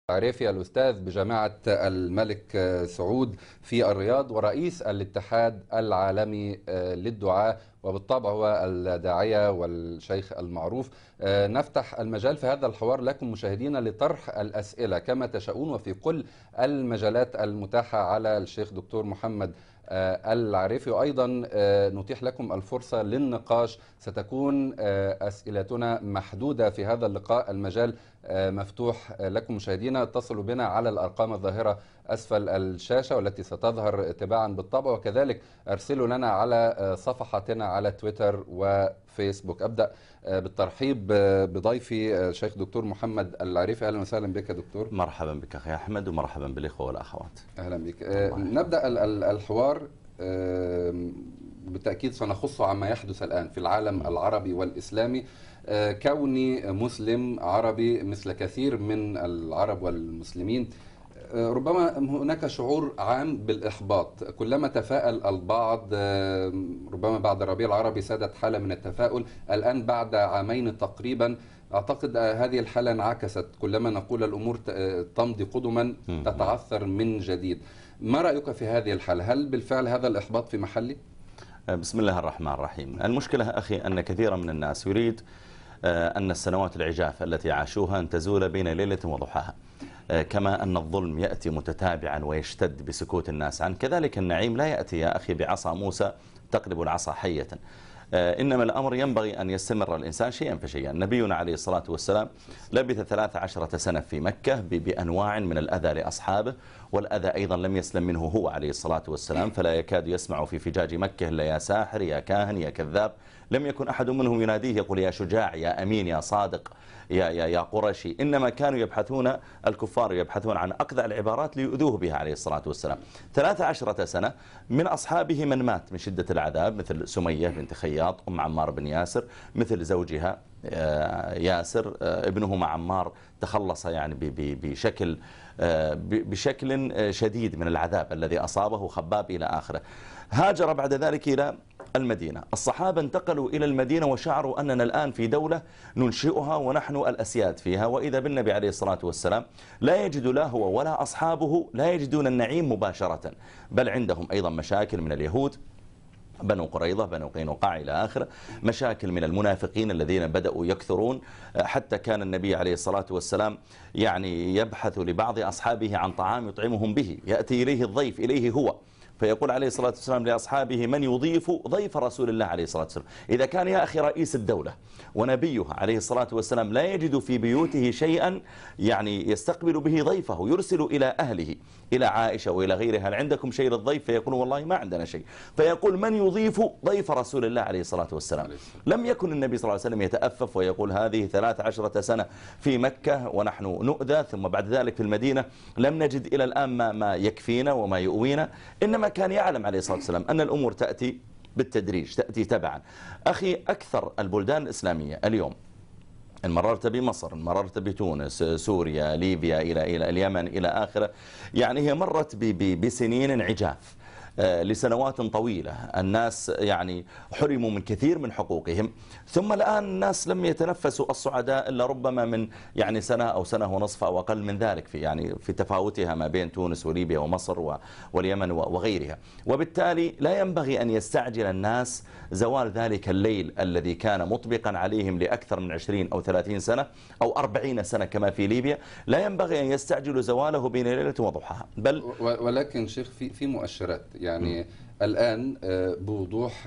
عريفي الأستاذ بجامعة الملك سعود في الرياض ورئيس الاتحاد العالمي للدعاة، وبالطبع هو الداعية والشيخ المعروف. نفتح المجال في هذا الحوار لكم مشاهدينا لطرح الأسئلة كما تشاءون وفي كل المجالات المتاحة على الشيخ دكتور محمد العريفي، وأيضا نتيح لكم الفرصة للنقاش. ستكون أسئلتنا محدودة في هذا اللقاء، المجال مفتوح لكم مشاهدينا. اتصلوا بنا على الأرقام الظاهرة أسفل الشاشة والتي ستظهر تباعا بالطبع، وكذلك أرسلوا لنا على صفحتنا على تويتر وفيسبوك. أبدأ بالترحيب بضيفي الشيخ دكتور محمد العريفي. أهلا وسهلا بك دكتور. مرحبا بك أخي أحمد ومرحبا بالإخوة والأخوات. أهلا بك. نبدأ الحوار. بالتأكيد سنخص عما يحدث الآن في العالم العربي والإسلامي. كوني مسلم عربي مثل كثير من العرب والمسلمين، ربما هناك شعور عام بالإحباط. كلما تفاءل البعض، ربما بعد الربيع العربي سادت حالة من التفاؤل. الآن بعد عامين تقريبا أعتقد هذه الحالة انعكست، كلما نقول الأمور تمضي قدما تتعثر من جديد. ما رأيك في هذه الحالة؟ هل بالفعل هذا الإحباط في محله؟ بسم الله الرحمن الرحيم. المشكلة أخي أن كثيرا من الناس يريد أن السنوات العجاف التي عاشوها أن تزول بين ليلة وضحاها، كما أن الظلم يأتي متتابعا ويشتد بسكوت الناس عنه، كذلك النعيم لا يأتي يا أخي بعصا موسى تقلب العصا حية. إنما الأمر ينبغي أن يستمر الإنسان شيئا فشيئا. نبينا عليه الصلاة والسلام لبث 13 سنة في مكة بأنواع من الأذى لأصحابه، والأذى أيضا لم يسلم منه هو عليه الصلاة والسلام، فلا يكاد يسمع في فجاج مكة إلا يا ساحر يا كاهن يا كذاب. لم يكن أحد منهم يناديه يقول يا شجاع يا أمين يا صادق يا قرشي، إنما كانوا يبحثون، الكفار يبحثون عن أقذع العبارات ليؤذوه بها عليه الصلاة والسلام. 13 سنة من أصحابه من مات من شدة العذاب، مثل سمية بنت خياط أم عمار بن ياسر، مثل زوجها ياسر ابنهما عمار تخلص يعني بشكل شديد من العذاب الذي أصابه، خباب إلى آخره. هاجر بعد ذلك إلى المدينة. الصحابة انتقلوا إلى المدينة وشعروا أننا الآن في دولة ننشئها ونحن الأسياد فيها، وإذا بالنبي عليه الصلاة والسلام لا يجد لا هو ولا أصحابه لا يجدون النعيم مباشرة، بل عندهم أيضا مشاكل من اليهود، بنو قريظة بنو قينقاع إلى آخره، مشاكل من المنافقين الذين بدأوا يكثرون، حتى كان النبي عليه الصلاة والسلام يعني يبحث لبعض أصحابه عن طعام يطعمهم به، يأتي إليه الضيف إليه هو، فيقول عليه الصلاة والسلام لأصحابه من يضيف ضيف رسول الله عليه الصلاة والسلام. إذا كان يا أخي رئيس الدولة ونبيه عليه الصلاة والسلام لا يجد في بيوته شيئا يعني يستقبل به ضيفه، يرسل إلى أهله إلى عائشة وإلى غيرها هل عندكم شيء للضيف؟ فيقول والله ما عندنا شيء، فيقول من يضيف ضيف رسول الله عليه الصلاة والسلام. لم يكن النبي صلى الله عليه وسلم يتأفف ويقول هذه 13 سنة في مكة ونحن نؤذى، ثم بعد ذلك في المدينة لم نجد إلى الآن ما يكفينا وما يؤوينا، إنما كان يعلم عليه الصلاة والسلام أن الأمور تأتي بالتدريج، تأتي تبعا. أخي أكثر البلدان الإسلامية اليوم، إن مررت بمصر، إن مررت بتونس، سوريا، ليبيا، إلى اليمن إلى آخره، يعني هي مرت بسنين عجاف لسنوات طويلة. الناس يعني حرموا من كثير من حقوقهم، ثم الآن الناس لم يتنفسوا الصعداء إلا ربما من يعني سنة أو سنة ونصف أو أقل من ذلك في تفاوتها ما بين تونس وليبيا ومصر واليمن وغيرها. وبالتالي لا ينبغي أن يستعجل الناس زوال ذلك الليل الذي كان مطبقا عليهم لأكثر من 20 أو 30 سنة أو 40 سنة كما في ليبيا. لا ينبغي أن يستعجلوا زواله بين ليلة وضحاها. بل ولكن شيخ في مؤشرات يعني الآن بوضوح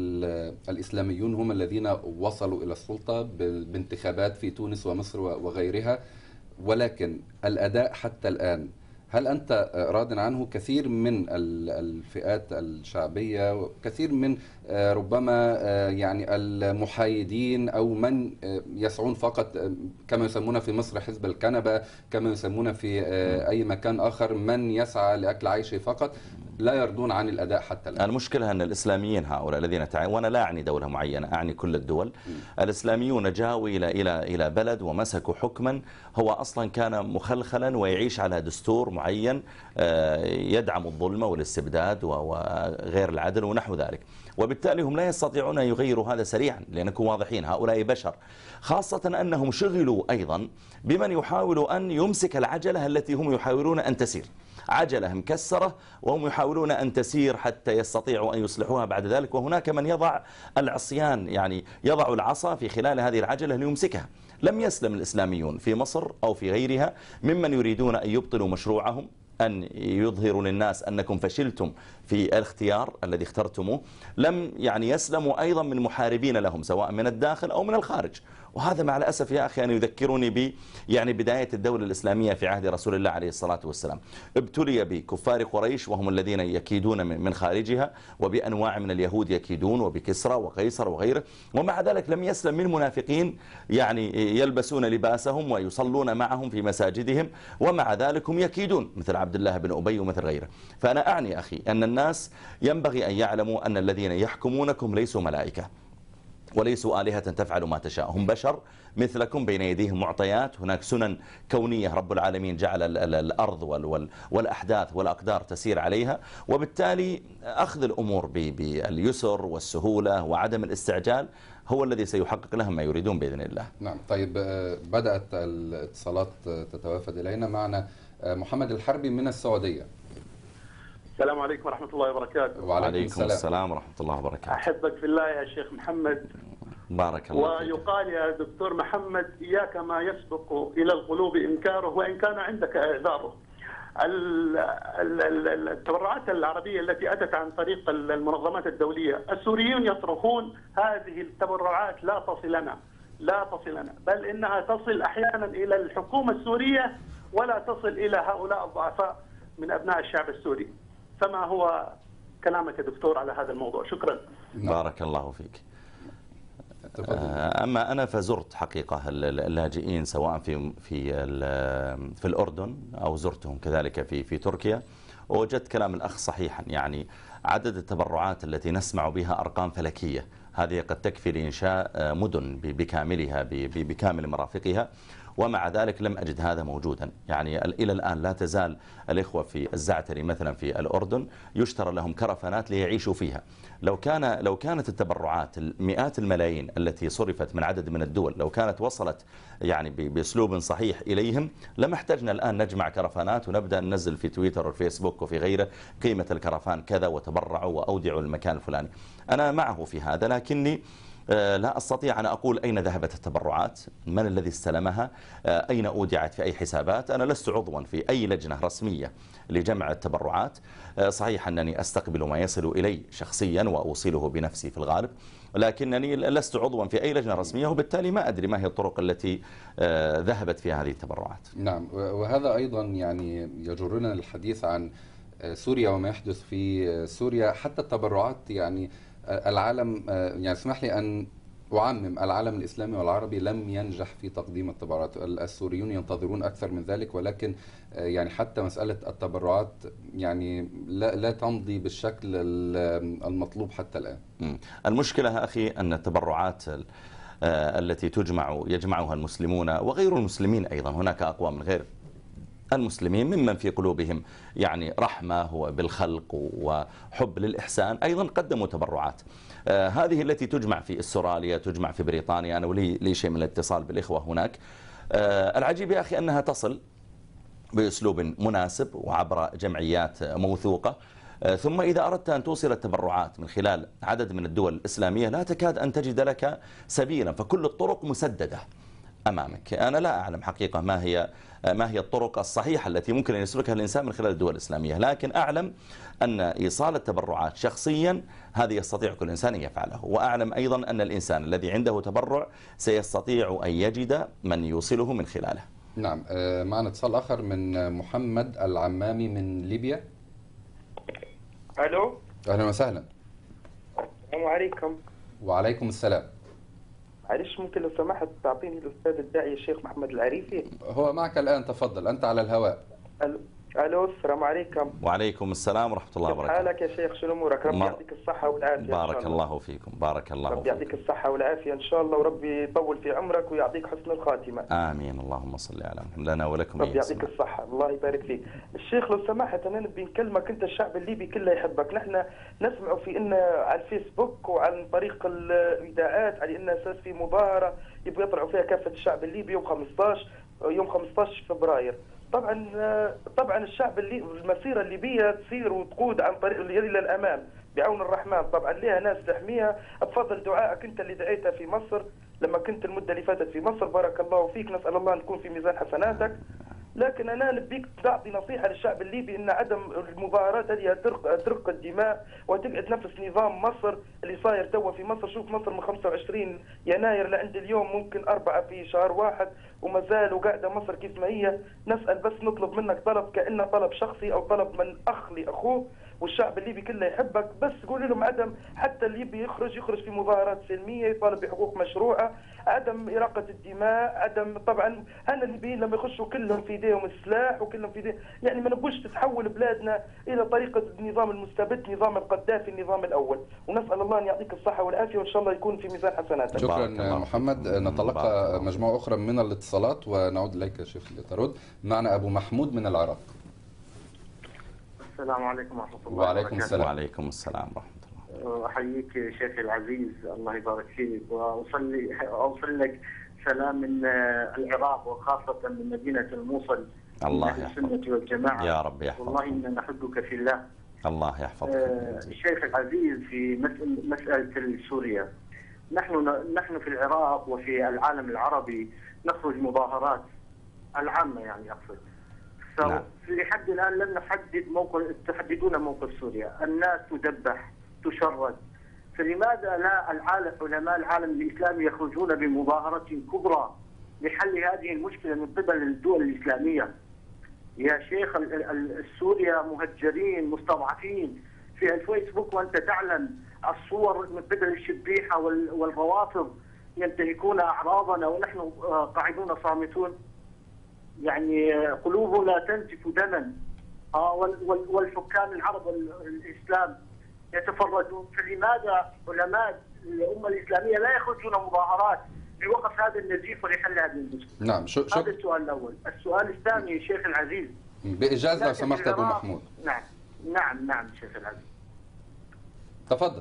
الإسلاميون هم الذين وصلوا إلى السلطة بانتخابات في تونس ومصر وغيرها، ولكن الأداء حتى الآن هل أنت راض عنه؟ كثير من الفئات الشعبية وكثير من ربما يعني المحايدين أو من يسعون فقط كما يسمون في مصر حزب الكنبة، كما يسمون في أي مكان آخر من يسعى لأكل عيشه فقط، لا يرضون عن الأداء حتى الآن. المشكلة أن الإسلاميين هؤلاء الذين وأنا لا أعني دولة معينة، أعني كل الدول. الإسلاميون جاءوا إلى بلد ومسكوا حكما هو أصلا كان مخلخلا ويعيش على دستور معين يدعم الظلم والاستبداد وغير العدل ونحو ذلك، وبالتالي هم لا يستطيعون أن يغيروا هذا سريعا، لأنكم واضحين هؤلاء بشر، خاصة أنهم شغلوا أيضا بمن يحاول أن يمسك العجلة التي هم يحاولون أن تسير، عجلة مكسرة وهم يحاولون أن تسير حتى يستطيعوا أن يصلحوها بعد ذلك، وهناك من يضع العصيان، يعني يضع العصا في خلال هذه العجلة ليمسكها. لم يسلم الإسلاميون في مصر أو في غيرها ممن يريدون أن يبطلوا مشروعهم، أن يظهروا للناس أنكم فشلتم في الاختيار الذي اخترتموه. لم يسلموا أيضا من محاربين لهم سواء من الداخل أو من الخارج، وهذا مع الأسف يا أخي أن يذكرني بداية الدولة الإسلامية في عهد رسول الله عليه الصلاة والسلام. ابتلي بكفار قريش وهم الذين يكيدون من خارجها، وبأنواع من اليهود يكيدون، وبكسرى وقيصر وغيره، ومع ذلك لم يسلم من منافقين يلبسون لباسهم ويصلون معهم في مساجدهم، ومع ذلك هم يكيدون، مثل عبد الله بن أبي ومثل غيره. فأنا أعني أخي أن الناس ينبغي أن يعلموا أن الذين يحكمونكم ليسوا ملائكة وليسوا آلهة تفعل ما تشاء، هم بشر مثلكم بين يديهم معطيات، هناك سنن كونية رب العالمين جعل الأرض والأحداث والأقدار تسير عليها، وبالتالي أخذ الأمور باليسر والسهولة وعدم الاستعجال هو الذي سيحقق لهم ما يريدون بإذن الله. نعم. طيب، بدأت الاتصالات تتوافد إلينا. معنا محمد الحربي من السعودية. السلام عليكم ورحمة الله وبركاته. وعليكم السلام ورحمة الله وبركاته. أحبك في الله يا شيخ محمد. بارك الله فيك. ويقال يا دكتور محمد إياك ما يسبق إلى القلوب إنكاره وإن كان عندك إعذاره. التبرعات العربية التي أتت عن طريق المنظمات الدولية، السوريون يصرخون هذه التبرعات لا تصلنا، بل إنها تصل أحيانا إلى الحكومة السورية ولا تصل إلى هؤلاء الضعفاء من أبناء الشعب السوري. فما هو كلامك يا دكتور على هذا الموضوع؟ شكرا. بارك الله فيك. أما أنا فزرت حقيقة اللاجئين سواء في الأردن أو زرتهم كذلك في تركيا، ووجدت كلام الأخ صحيحا. يعني عدد التبرعات التي نسمع بها أرقام فلكية، هذه قد تكفي لإنشاء مدن بكاملها بكامل مرافقها، ومع ذلك لم أجد هذا موجودا. يعني إلى الآن لا تزال الإخوة في الزعتري مثلا في الأردن يشترى لهم كرفانات ليعيشوا فيها. لو كانت التبرعات المئات الملايين التي صرفت من عدد من الدول لو كانت وصلت بأسلوب صحيح إليهم، لما احتجنا الآن نجمع كرفانات ونبدأ ننزل في تويتر والفيسبوك وفي غيره قيمة الكرفان كذا وتبرعوا وأودعوا المكان الفلاني. أنا معه في هذا، لكني لا أستطيع أن أقول أين ذهبت التبرعات، من الذي استلمها، أين أودعت في أي حسابات. أنا لست عضوا في أي لجنة رسمية لجمع التبرعات. صحيح أنني أستقبل ما يصل إلي شخصيا وأوصله بنفسي في الغالب، لكنني لست عضوا في أي لجنة رسمية، وبالتالي ما أدري ما هي الطرق التي ذهبت فيها هذه التبرعات. نعم. وهذا أيضا يجرنا للحديث عن سوريا وما يحدث في سوريا. حتى التبرعات العالم، اسمح لي أن أعمم، العالم الإسلامي والعربي لم ينجح في تقديم التبرعات. السوريون ينتظرون أكثر من ذلك، ولكن حتى مسألة التبرعات لا تمضي بالشكل المطلوب حتى الآن. المشكلة أخي أن التبرعات التي يجمعها المسلمون وغير المسلمين أيضا، هناك أقوام من غير المسلمين ممن في قلوبهم رحمة بالخلق وحب للإحسان، أيضا قدموا تبرعات. هذه التي تجمع في استراليا، تجمع في بريطانيا. أنا ولي شيء من الاتصال بالإخوة هناك. العجيب يا أخي أنها تصل بأسلوب مناسب وعبر جمعيات موثوقة، ثم إذا أردت أن توصل التبرعات من خلال عدد من الدول الإسلامية لا تكاد أن تجد لك سبيلا، فكل الطرق مسددة أمامك. أنا لا أعلم حقيقة ما هي الطرق الصحيحة التي ممكن أن يسلكها الإنسان من خلال الدول الإسلامية، لكن أعلم أن إيصال التبرعات شخصيا هذه يستطيع كل إنسان أن يفعله، وأعلم أيضا أن الإنسان الذي عنده تبرع سيستطيع أن يجد من يوصله من خلاله. نعم. معنا اتصال آخر من محمد العمامي من ليبيا. ألو. أهلا وسهلا. السلام عليكم. وعليكم السلام. معلش ممكن لو سمحت تعطيني الأستاذ الداعية الشيخ محمد العريفي؟ هو معك الآن، تفضل، أنت على الهواء. الو السلام عليكم. وعليكم السلام ورحمة الله كيف وبركاته. حالك يا شيخ؟ شنو امورك؟ ربي يعطيك الصحة والعافية. بارك الله فيكم. بارك الله ربي فيكم. يعطيك الصحة والعافية إن شاء الله، وربي يطول في عمرك ويعطيك حسن الخاتمة. آمين. اللهم صل على محمد. لنا ولكم. ربي يعطيك الصحة، الله يبارك فيك. الشيخ لو سمحت أنا نبي نكلمك، أنت الشعب الليبي كله يحبك، نحن نسمع في إن على الفيسبوك وعن طريق الإذاعات على إن أساس في مظاهرة يبغوا يطلعوا فيها كافة الشعب الليبي يوم 15 فبراير. طبعا الشعب المسيرة الليبية تسير وتقود عن طريق إلى الأمام بعون الرحمن، طبعا لها ناس تحميها بفضل دعائك انت اللي دعيتها في مصر لما كنت المده اللي فاتت في مصر، بارك الله فيك، نسال الله ان تكون في ميزان حسناتك. لكن انا نبيك تعطي نصيحه للشعب الليبي ان عدم المظاهرات هذه ترق الدماء وتقعد نفس نظام مصر اللي صاير توا في مصر. شوف مصر من 25 يناير لعند اليوم ممكن 4 في شهر واحد وما زال وقاعده مصر كيف ما هي. نسال بس نطلب منك طلب كانه طلب شخصي او طلب من اخ لاخوه، والشعب الليبي كله يحبك، بس قول لهم عدم حتى الليبي يخرج في مظاهرات سلميه يطالب بحقوق مشروعه، عدم اراقه الدماء، عدم طبعا هنا الليبيين لما يخشوا كلهم في ايديهم السلاح وكلهم في ايديهم، يعني ما نبوش تتحول بلادنا الى طريقه النظام المستبد، نظام القذافي النظام الاول، ونسال الله ان يعطيك الصحه والعافيه وان شاء الله يكون في ميزان حسناتك. شكرا محمد. نتلقى مجموعه اخرى من الاتصالات ونعود اليك يا شيخ لترد. معنا ابو محمود من العراق. السلام عليكم ورحمة الله وعليكم السلام. وعليكم السلام ورحمة الله. أحييك شيخي العزيز، الله يبارك فيك، وأوصل لك سلام من العراق وخاصة من مدينة الموصل. الله يحفظك. السنة والجماعة. يا رب يحفظك. والله إننا نحبك في الله. الله يحفظك. الشيخ العزيز في مسألة سوريا، نحن في العراق وفي العالم العربي نخرج مظاهرات العامة، يعني أقصد. نعم. لحد الآن لم تحددون موقف سوريا، الناس تذبح تشرد، فلماذا لا علماء العالم الإسلامي يخرجون بمظاهرة كبرى لحل هذه المشكلة من قبل الدول الإسلامية؟ يا شيخ سوريا مهجرين مستضعفين في الفيسبوك، وأنت تعلم الصور من قبل الشبيحة والروافض ينتهكون أعراضنا ونحن قاعدون صامتون، يعني قلوبنا تنزف دما. والحكام العرب والإسلام يتفرجون، فلماذا علماء الأمة الإسلامية لا يخرجون مظاهرات لوقف هذا النزيف ولحل هذه المشكلة؟ نعم. هذا السؤال الأول. السؤال الثاني شيخ العزيز، بإجازة لو سمحت أبو محمود. نعم شيخ العزيز. تفضل.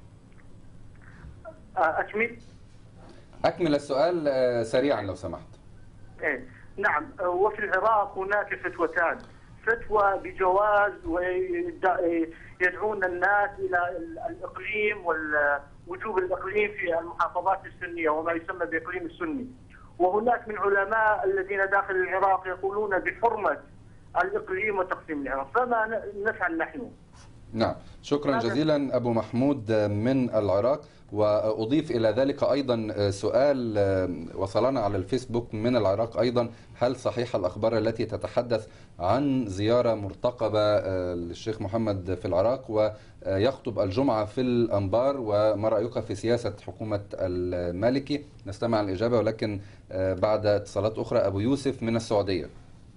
أكمل السؤال سريعا لو سمحت. نعم. وفي العراق هناك فتوتان، فتوى بجواز ويدعون الناس إلى الإقليم ووجوب الإقليم في المحافظات السنية وما يسمى بإقليم السني، وهناك من علماء الذين داخل العراق يقولون بحرمة الإقليم وتقسيم العراق، فما نفعل نحن؟ نعم. شكرا جزيلا أبو محمود من العراق. وأضيف إلى ذلك أيضا سؤال وصلنا على الفيسبوك من العراق أيضا: هل صحيح الأخبار التي تتحدث عن زيارة مرتقبة للشيخ محمد في العراق ويخطب الجمعة في الأنبار، وما رأيك في سياسة حكومة المالكي؟ نستمع الإجابة ولكن بعد اتصالات أخرى. أبو يوسف من السعودية.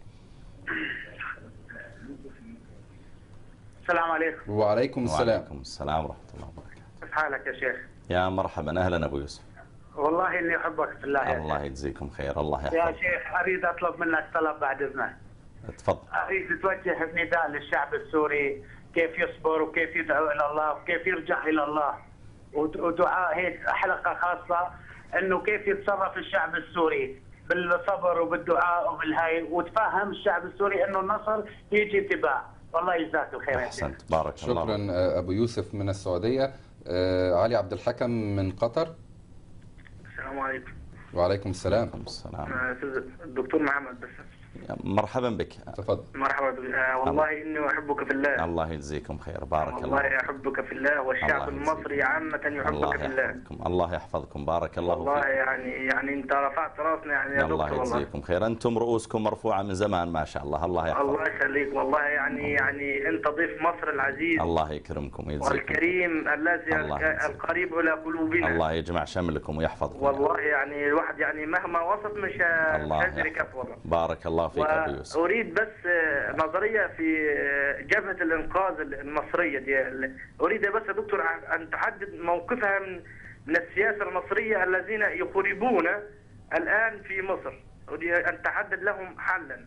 السلام عليكم. وعليكم السلام. وعليكم السلام ورحمة الله وبركاته. كيف حالك يا شيخ؟ يا مرحبا، أهلا أبو يوسف. والله إني أحبك في الله. الله يجزيكم خير. الله يحفظك. يا شيخ أريد أطلب منك طلب بعد إذنك. تفضل. أريد توجه نداء للشعب السوري كيف يصبر وكيف يدعو إلى الله وكيف يرجع إلى الله، ودعاء هيك حلقة خاصة إنه كيف يتصرف الشعب السوري بالصبر وبالدعاء وبالهاي، وتفهم الشعب السوري إنه النصر يجي اتباع. والله يجزاك الخير. أحسنت. بارك الله. شكرا أبو يوسف من السعودية. علي عبد الحكم من قطر. السلام عليكم. وعليكم السلام. الدكتور محمد بس. مرحبا بك. تفضل. مرحبا بك. والله إني أحبك في الله. الله يجزيكم خير. بارك الله. والله أحبك في الله، والشعب المصري عامة يحبك في الله. الله يحفظكم. بارك الله فيكم. والله يعني أنت رفعت راسنا يعني يا دكتور. الله يجزيكم خير. أنتم رؤوسكم مرفوعة من زمان ما شاء الله. الله يحفظكم. الله يخليك. والله يعني أنت ضيف مصر العزيز. الله يكرمكم ويجزيكم. والكريم الذي القريب إلى قلوبنا. الله يجمع شملكم ويحفظكم. والله يعني الواحد يعني مهما وصف مش هيدرك أفضل. بارك الله. الله فيك أبو يوسف. وأريد بس نظرية في جبهة الإنقاذ المصرية دي. أريد بس يا دكتور أن تحدد موقفها من السياسة المصرية الذين يخربون الآن في مصر، أريد أن تحدد لهم حلا.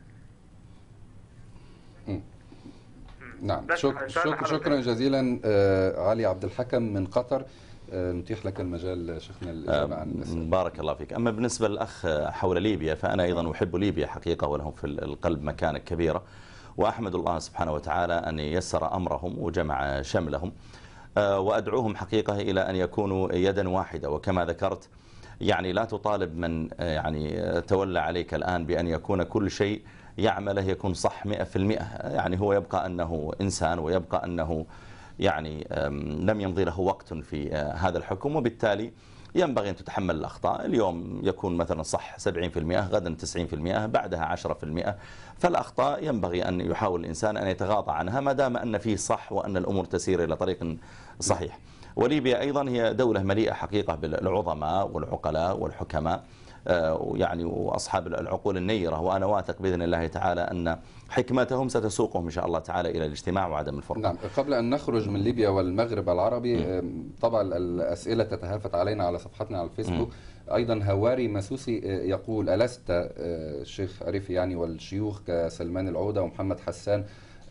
نعم، شكرا جزيلا علي عبد الحكم من قطر. نتيح لك المجال شيخنا الإجابة عن الأسئلة. بارك الله فيك. أما بالنسبة للأخ حول ليبيا، فأنا أيضا أحب ليبيا حقيقة، ولهم في القلب مكانة كبيرة، وأحمد الله سبحانه وتعالى أن يسر أمرهم وجمع شملهم، وأدعوهم حقيقة إلى أن يكونوا يدا واحدة. وكما ذكرت يعني لا تطالب من يعني تولى عليك الآن بأن يكون كل شيء يعمله يكون صح 100%. يعني هو يبقى أنه إنسان، ويبقى أنه يعني لم يمضي له وقت في هذا الحكم، وبالتالي ينبغي أن تتحمل الأخطاء. اليوم يكون مثلا صح 70%، غدا 90%، بعدها 10%. فالأخطاء ينبغي أن يحاول الإنسان أن يتغاضى عنها ما دام أن فيه صح وأن الأمور تسير إلى طريق صحيح. وليبيا أيضا هي دولة مليئة حقيقة بالعظماء والعقلاء والحكماء، يعني وأصحاب العقول النيرة، وأنا واثق بإذن الله تعالى أن حكمتهم ستسوقهم إن شاء الله تعالى إلى الاجتماع وعدم الفرقة. نعم، قبل أن نخرج من ليبيا والمغرب العربي، طبعا الأسئلة تتهافت علينا على صفحتنا على الفيسبوك. أيضا هواري مسوسي يقول: ألست الشيخ عريفي يعني والشيوخ كسلمان العودة ومحمد حسان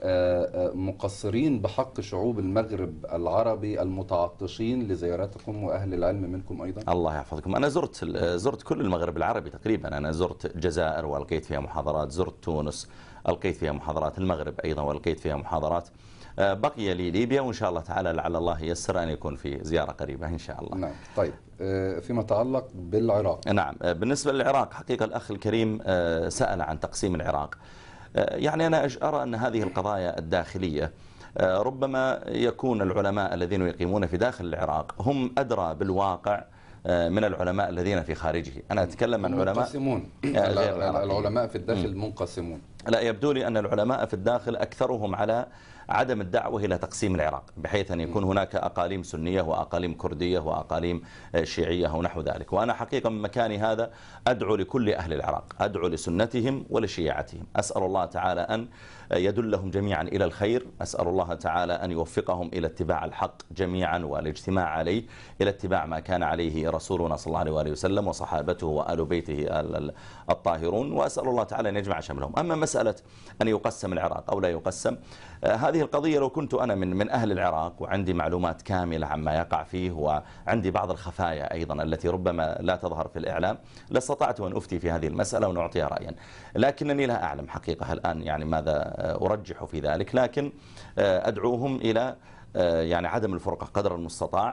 مقصرين بحق شعوب المغرب العربي المتعطشين لزيارتكم وأهل العلم منكم أيضا؟ الله يحفظكم. أنا زرت كل المغرب العربي تقريبا. أنا زرت الجزائر وألقيت فيها محاضرات، زرت تونس ألقيت فيها محاضرات، المغرب أيضا وألقيت فيها محاضرات. بقي لي ليبيا، وإن شاء الله تعالى لعل الله ييسر أن يكون في زيارة قريبة إن شاء الله. نعم. طيب، فيما يتعلق بالعراق. نعم، بالنسبة للعراق حقيقة الأخ الكريم سأل عن تقسيم العراق. يعني أنا أرى أن هذه القضايا الداخلية ربما يكون العلماء الذين يقيمون في داخل العراق هم أدرى بالواقع من العلماء الذين في خارجه. أنا أتكلم عن علماء منقسمون. العلماء في الداخل منقسمون. لا، يبدو لي أن العلماء في الداخل أكثرهم على عدم الدعوة إلى تقسيم العراق، بحيث أن يكون هناك أقاليم سنية وأقاليم كردية وأقاليم شيعية ونحو ذلك. وأنا حقيقة من مكاني هذا أدعو لكل أهل العراق، أدعو لسنتهم ولشيعتهم. أسأل الله تعالى أن يدلهم جميعا إلى الخير، أسأل الله تعالى أن يوفقهم إلى اتباع الحق جميعا والاجتماع عليه، إلى اتباع ما كان عليه رسولنا صلى الله عليه وآله وسلم وصحابته وآل بيته الطاهرون، وأسأل الله تعالى أن يجمع شملهم. أما مسألة أن يقسم العراق أو لا يقسم، هذه القضية لو كنت أنا من أهل العراق وعندي معلومات كاملة عما يقع فيه، وعندي بعض الخفايا أيضا التي ربما لا تظهر في الإعلام، لاستطعت أن أفتي في هذه المسألة ونعطيها رأيا. لكنني لا أعلم حقيقة الآن يعني ماذا أرجح في ذلك، لكن أدعوهم إلى يعني عدم الفرقة قدر المستطاع.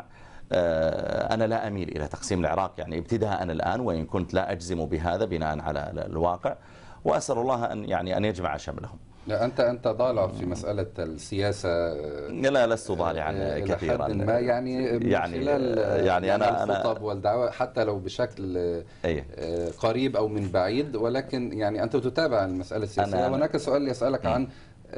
أنا لا أميل إلى تقسيم العراق يعني ابتداء الآن، وإن كنت لا أجزم بهذا بناء على الواقع، وأسأل الله أن يجمع شملهم. لا، أنت ضالع في مسألة السياسة. لا، لست ضالعا كثيرا ما يعني يعني أنا الخطب والدعوة حتى لو بشكل قريب أو من بعيد، ولكن يعني أنت تتابع المسألة السياسية. وهناك سؤال يسألك عن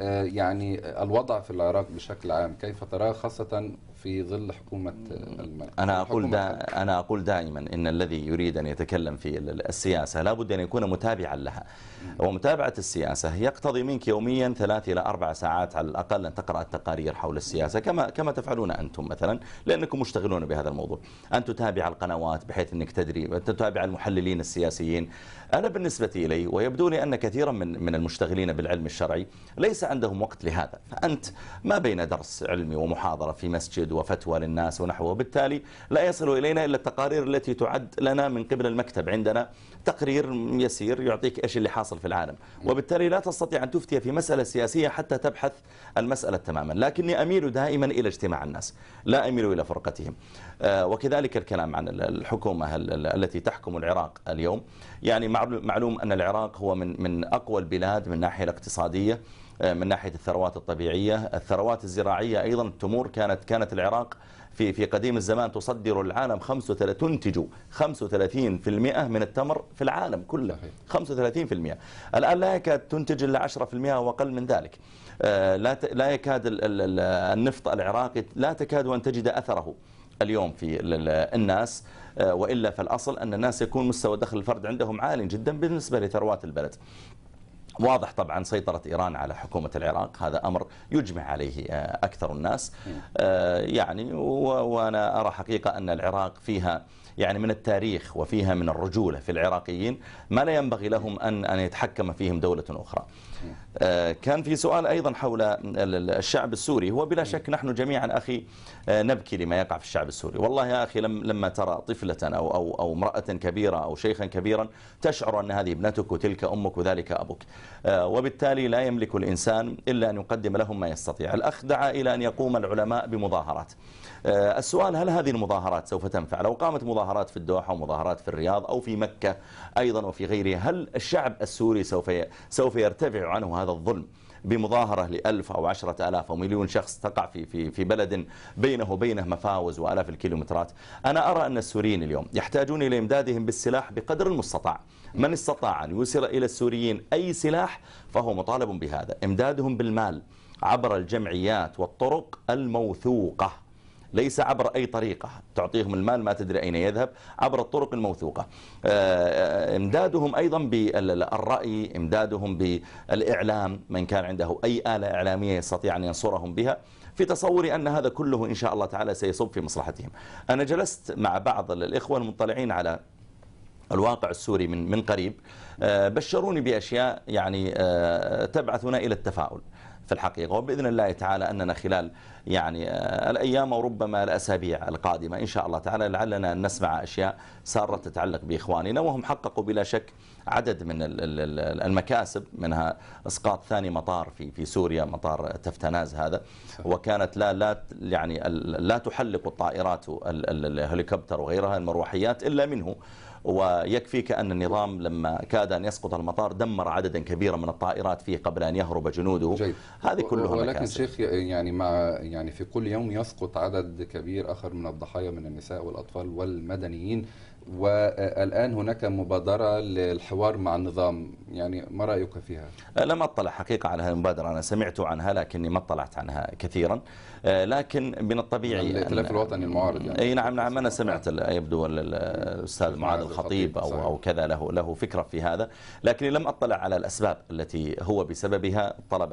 يعني الوضع في العراق بشكل عام، كيف تراه خاصة في ظل حكومة الملك؟ أنا أقول دائما إن الذي يريد أن يتكلم في السياسة لا بد أن يكون متابعا لها، ومتابعة السياسة يقتضي منك يوميا 3 إلى 4 ساعات على الأقل أن تقرأ التقارير حول السياسة كما تفعلون أنتم مثلا، لأنكم مشتغلون بهذا الموضوع. أن تتابع القنوات بحيث أنك تدري، تتابع المحللين السياسيين. أنا بالنسبة إلي ويبدو لي أن كثيرا من المشتغلين بالعلم الشرعي ليس عندهم وقت لهذا، فأنت ما بين درس علمي ومحاضرة في مسجد وفتوى للناس ونحوه، وبالتالي لا يصل إلينا إلا التقارير التي تعد لنا من قبل المكتب. عندنا تقرير يسير يعطيك إيش اللي حاصل في العالم، وبالتالي لا تستطيع أن تفتي في مسألة سياسية حتى تبحث المسألة تماما. لكني أميل دائما إلى اجتماع الناس، لا أميل إلى فرقتهم. وكذلك الكلام عن الحكومة التي تحكم العراق اليوم. يعني معلوم أن العراق هو من أقوى البلاد من الناحية الاقتصادية، من ناحية الثروات الطبيعية، الثروات الزراعية أيضا. التمور كانت العراق في قديم الزمان تصدر العالم تنتج 35% من التمر في العالم كله، 35%. الآن لا يكاد تنتج إلا 10% وأقل من ذلك. لا يكاد النفط العراقي لا تكاد أن تجد أثره اليوم في الناس، وإلا فالأصل أن الناس يكون مستوى دخل الفرد عندهم عالي جدا بالنسبة لثروات البلد. واضح طبعا سيطرة إيران على حكومة العراق، هذا أمر يجمع عليه أكثر الناس. يعني وأنا أرى حقيقة أن العراق فيها يعني من التاريخ وفيها من الرجولة في العراقيين ما لا ينبغي لهم أن يتحكم فيهم دولة أخرى. كان في سؤال أيضا حول الشعب السوري. هو بلا شك نحن جميعا أخي نبكي لما يقع في الشعب السوري. والله يا أخي لما ترى طفلة أو امرأة كبيرة أو شيخا كبيرا تشعر أن هذه ابنتك وتلك أمك وذلك أبوك، وبالتالي لا يملك الإنسان إلا أن يقدم لهم ما يستطيع. الأخ دعا إلى أن يقوم العلماء بمظاهرات. السؤال هل هذه المظاهرات سوف تنفع؟ لو قامت مظاهرات في الدوحة ومظاهرات في الرياض أو في مكة أيضا وفي غيرها، هل الشعب السوري سوف يرتفع عنه هذا الظلم بمظاهرة ل1000 أو 10,000 أو مليون شخص تقع في بلد بينه وبينه مفاوز وآلاف الكيلومترات؟ أنا أرى أن السوريين اليوم يحتاجون إلى إمدادهم بالسلاح بقدر المستطاع. من استطاع أن يوصل إلى السوريين أي سلاح فهو مطالب بهذا. إمدادهم بالمال عبر الجمعيات والطرق الموثوقة، ليس عبر أي طريقة تعطيهم المال ما تدري أين يذهب، عبر الطرق الموثوقة. إمدادهم أيضا بالرأي، إمدادهم بالإعلام، من كان عنده أي آلة إعلامية يستطيع أن ينصرهم بها، في تصوري أن هذا كله إن شاء الله تعالى سيصب في مصلحتهم. أنا جلست مع بعض الإخوة المطلعين على الواقع السوري من قريب، بشروني بأشياء يعني تبعثنا إلى التفاؤل في الحقيقة، وبإذن الله تعالى أننا خلال يعني الأيام وربما الأسابيع القادمة إن شاء الله تعالى لعلنا أن نسمع أشياء سارة تتعلق بإخواننا، وهم حققوا بلا شك عدد من المكاسب، منها إسقاط ثاني مطار في سوريا، مطار تفتناز هذا، وكانت لا تحلق الطائرات الهليكوبتر وغيرها المروحيات إلا منه. ويكفيك أن النظام لما كاد أن يسقط المطار دمر عددا كبيرا من الطائرات فيه قبل أن يهرب جنوده. جيد. هذه كلها ولكن مكاسب. شيخ يعني في كل يوم يسقط عدد كبير آخر من الضحايا من النساء والأطفال والمدنيين، والآن هناك مبادرة للحوار مع النظام، يعني ما رأيك فيها؟ لم أطلع حقيقة على هذه المبادرة، أنا سمعت عنها لكني ما اطلعت عنها كثيرا، لكن من الطبيعي الائتلاف الوطني المعارض يعني. أي نعم أنا سمعت يبدو الأستاذ معاذ الخطيب أو كذا له فكرة في هذا، لكني لم أطلع على الأسباب التي هو بسببها طلب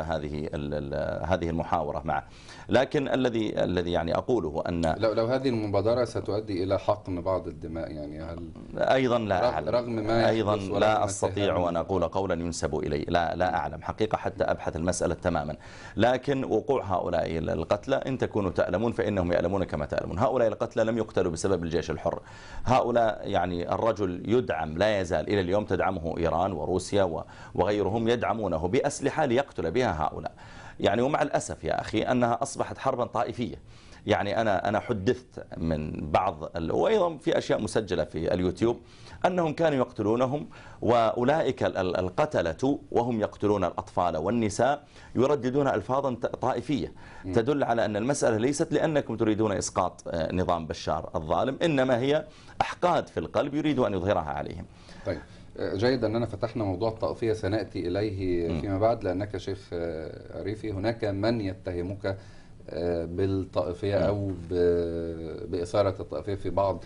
هذه المحاورة معه. لكن الذي يعني أقوله أن لو هذه المبادرة ستؤدي إلى حقن بعض الدماء، يعني هل أيضا لا أعلم، رغم ما أيضا لا أستطيع أن أقول قولا ينسب إلي، لا أعلم حقيقة حتى أبحث المسألة تماما. لكن وقوع هؤلاء القتلى إن تكونوا تألمون فإنهم يألمون كما تألمون. هؤلاء القتلى لم يقتلوا بسبب الجيش الحر، هؤلاء يعني الرجل يدعم، لا يزال إلى اليوم تدعمه إيران وروسيا وغيرهم، يدعمونه بأسلحة ليقتل بها هؤلاء. يعني ومع الأسف يا أخي أنها أصبحت حربا طائفية. يعني أنا حدثت من بعض وأيضا في أشياء مسجلة في اليوتيوب أنهم كانوا يقتلونهم، وأولئك القتلة وهم يقتلون الأطفال والنساء يرددون ألفاظا طائفية تدل على أن المسألة ليست لأنكم تريدون إسقاط نظام بشار الظالم، إنما هي أحقاد في القلب يريد أن يظهرها عليهم. طيب جيد أننا فتحنا موضوع الطائفية، سنأتي إليه فيما بعد، لأنك شيخ عريفي هناك من يتهمك بالطائفية أو بإثارة الطائفية في بعض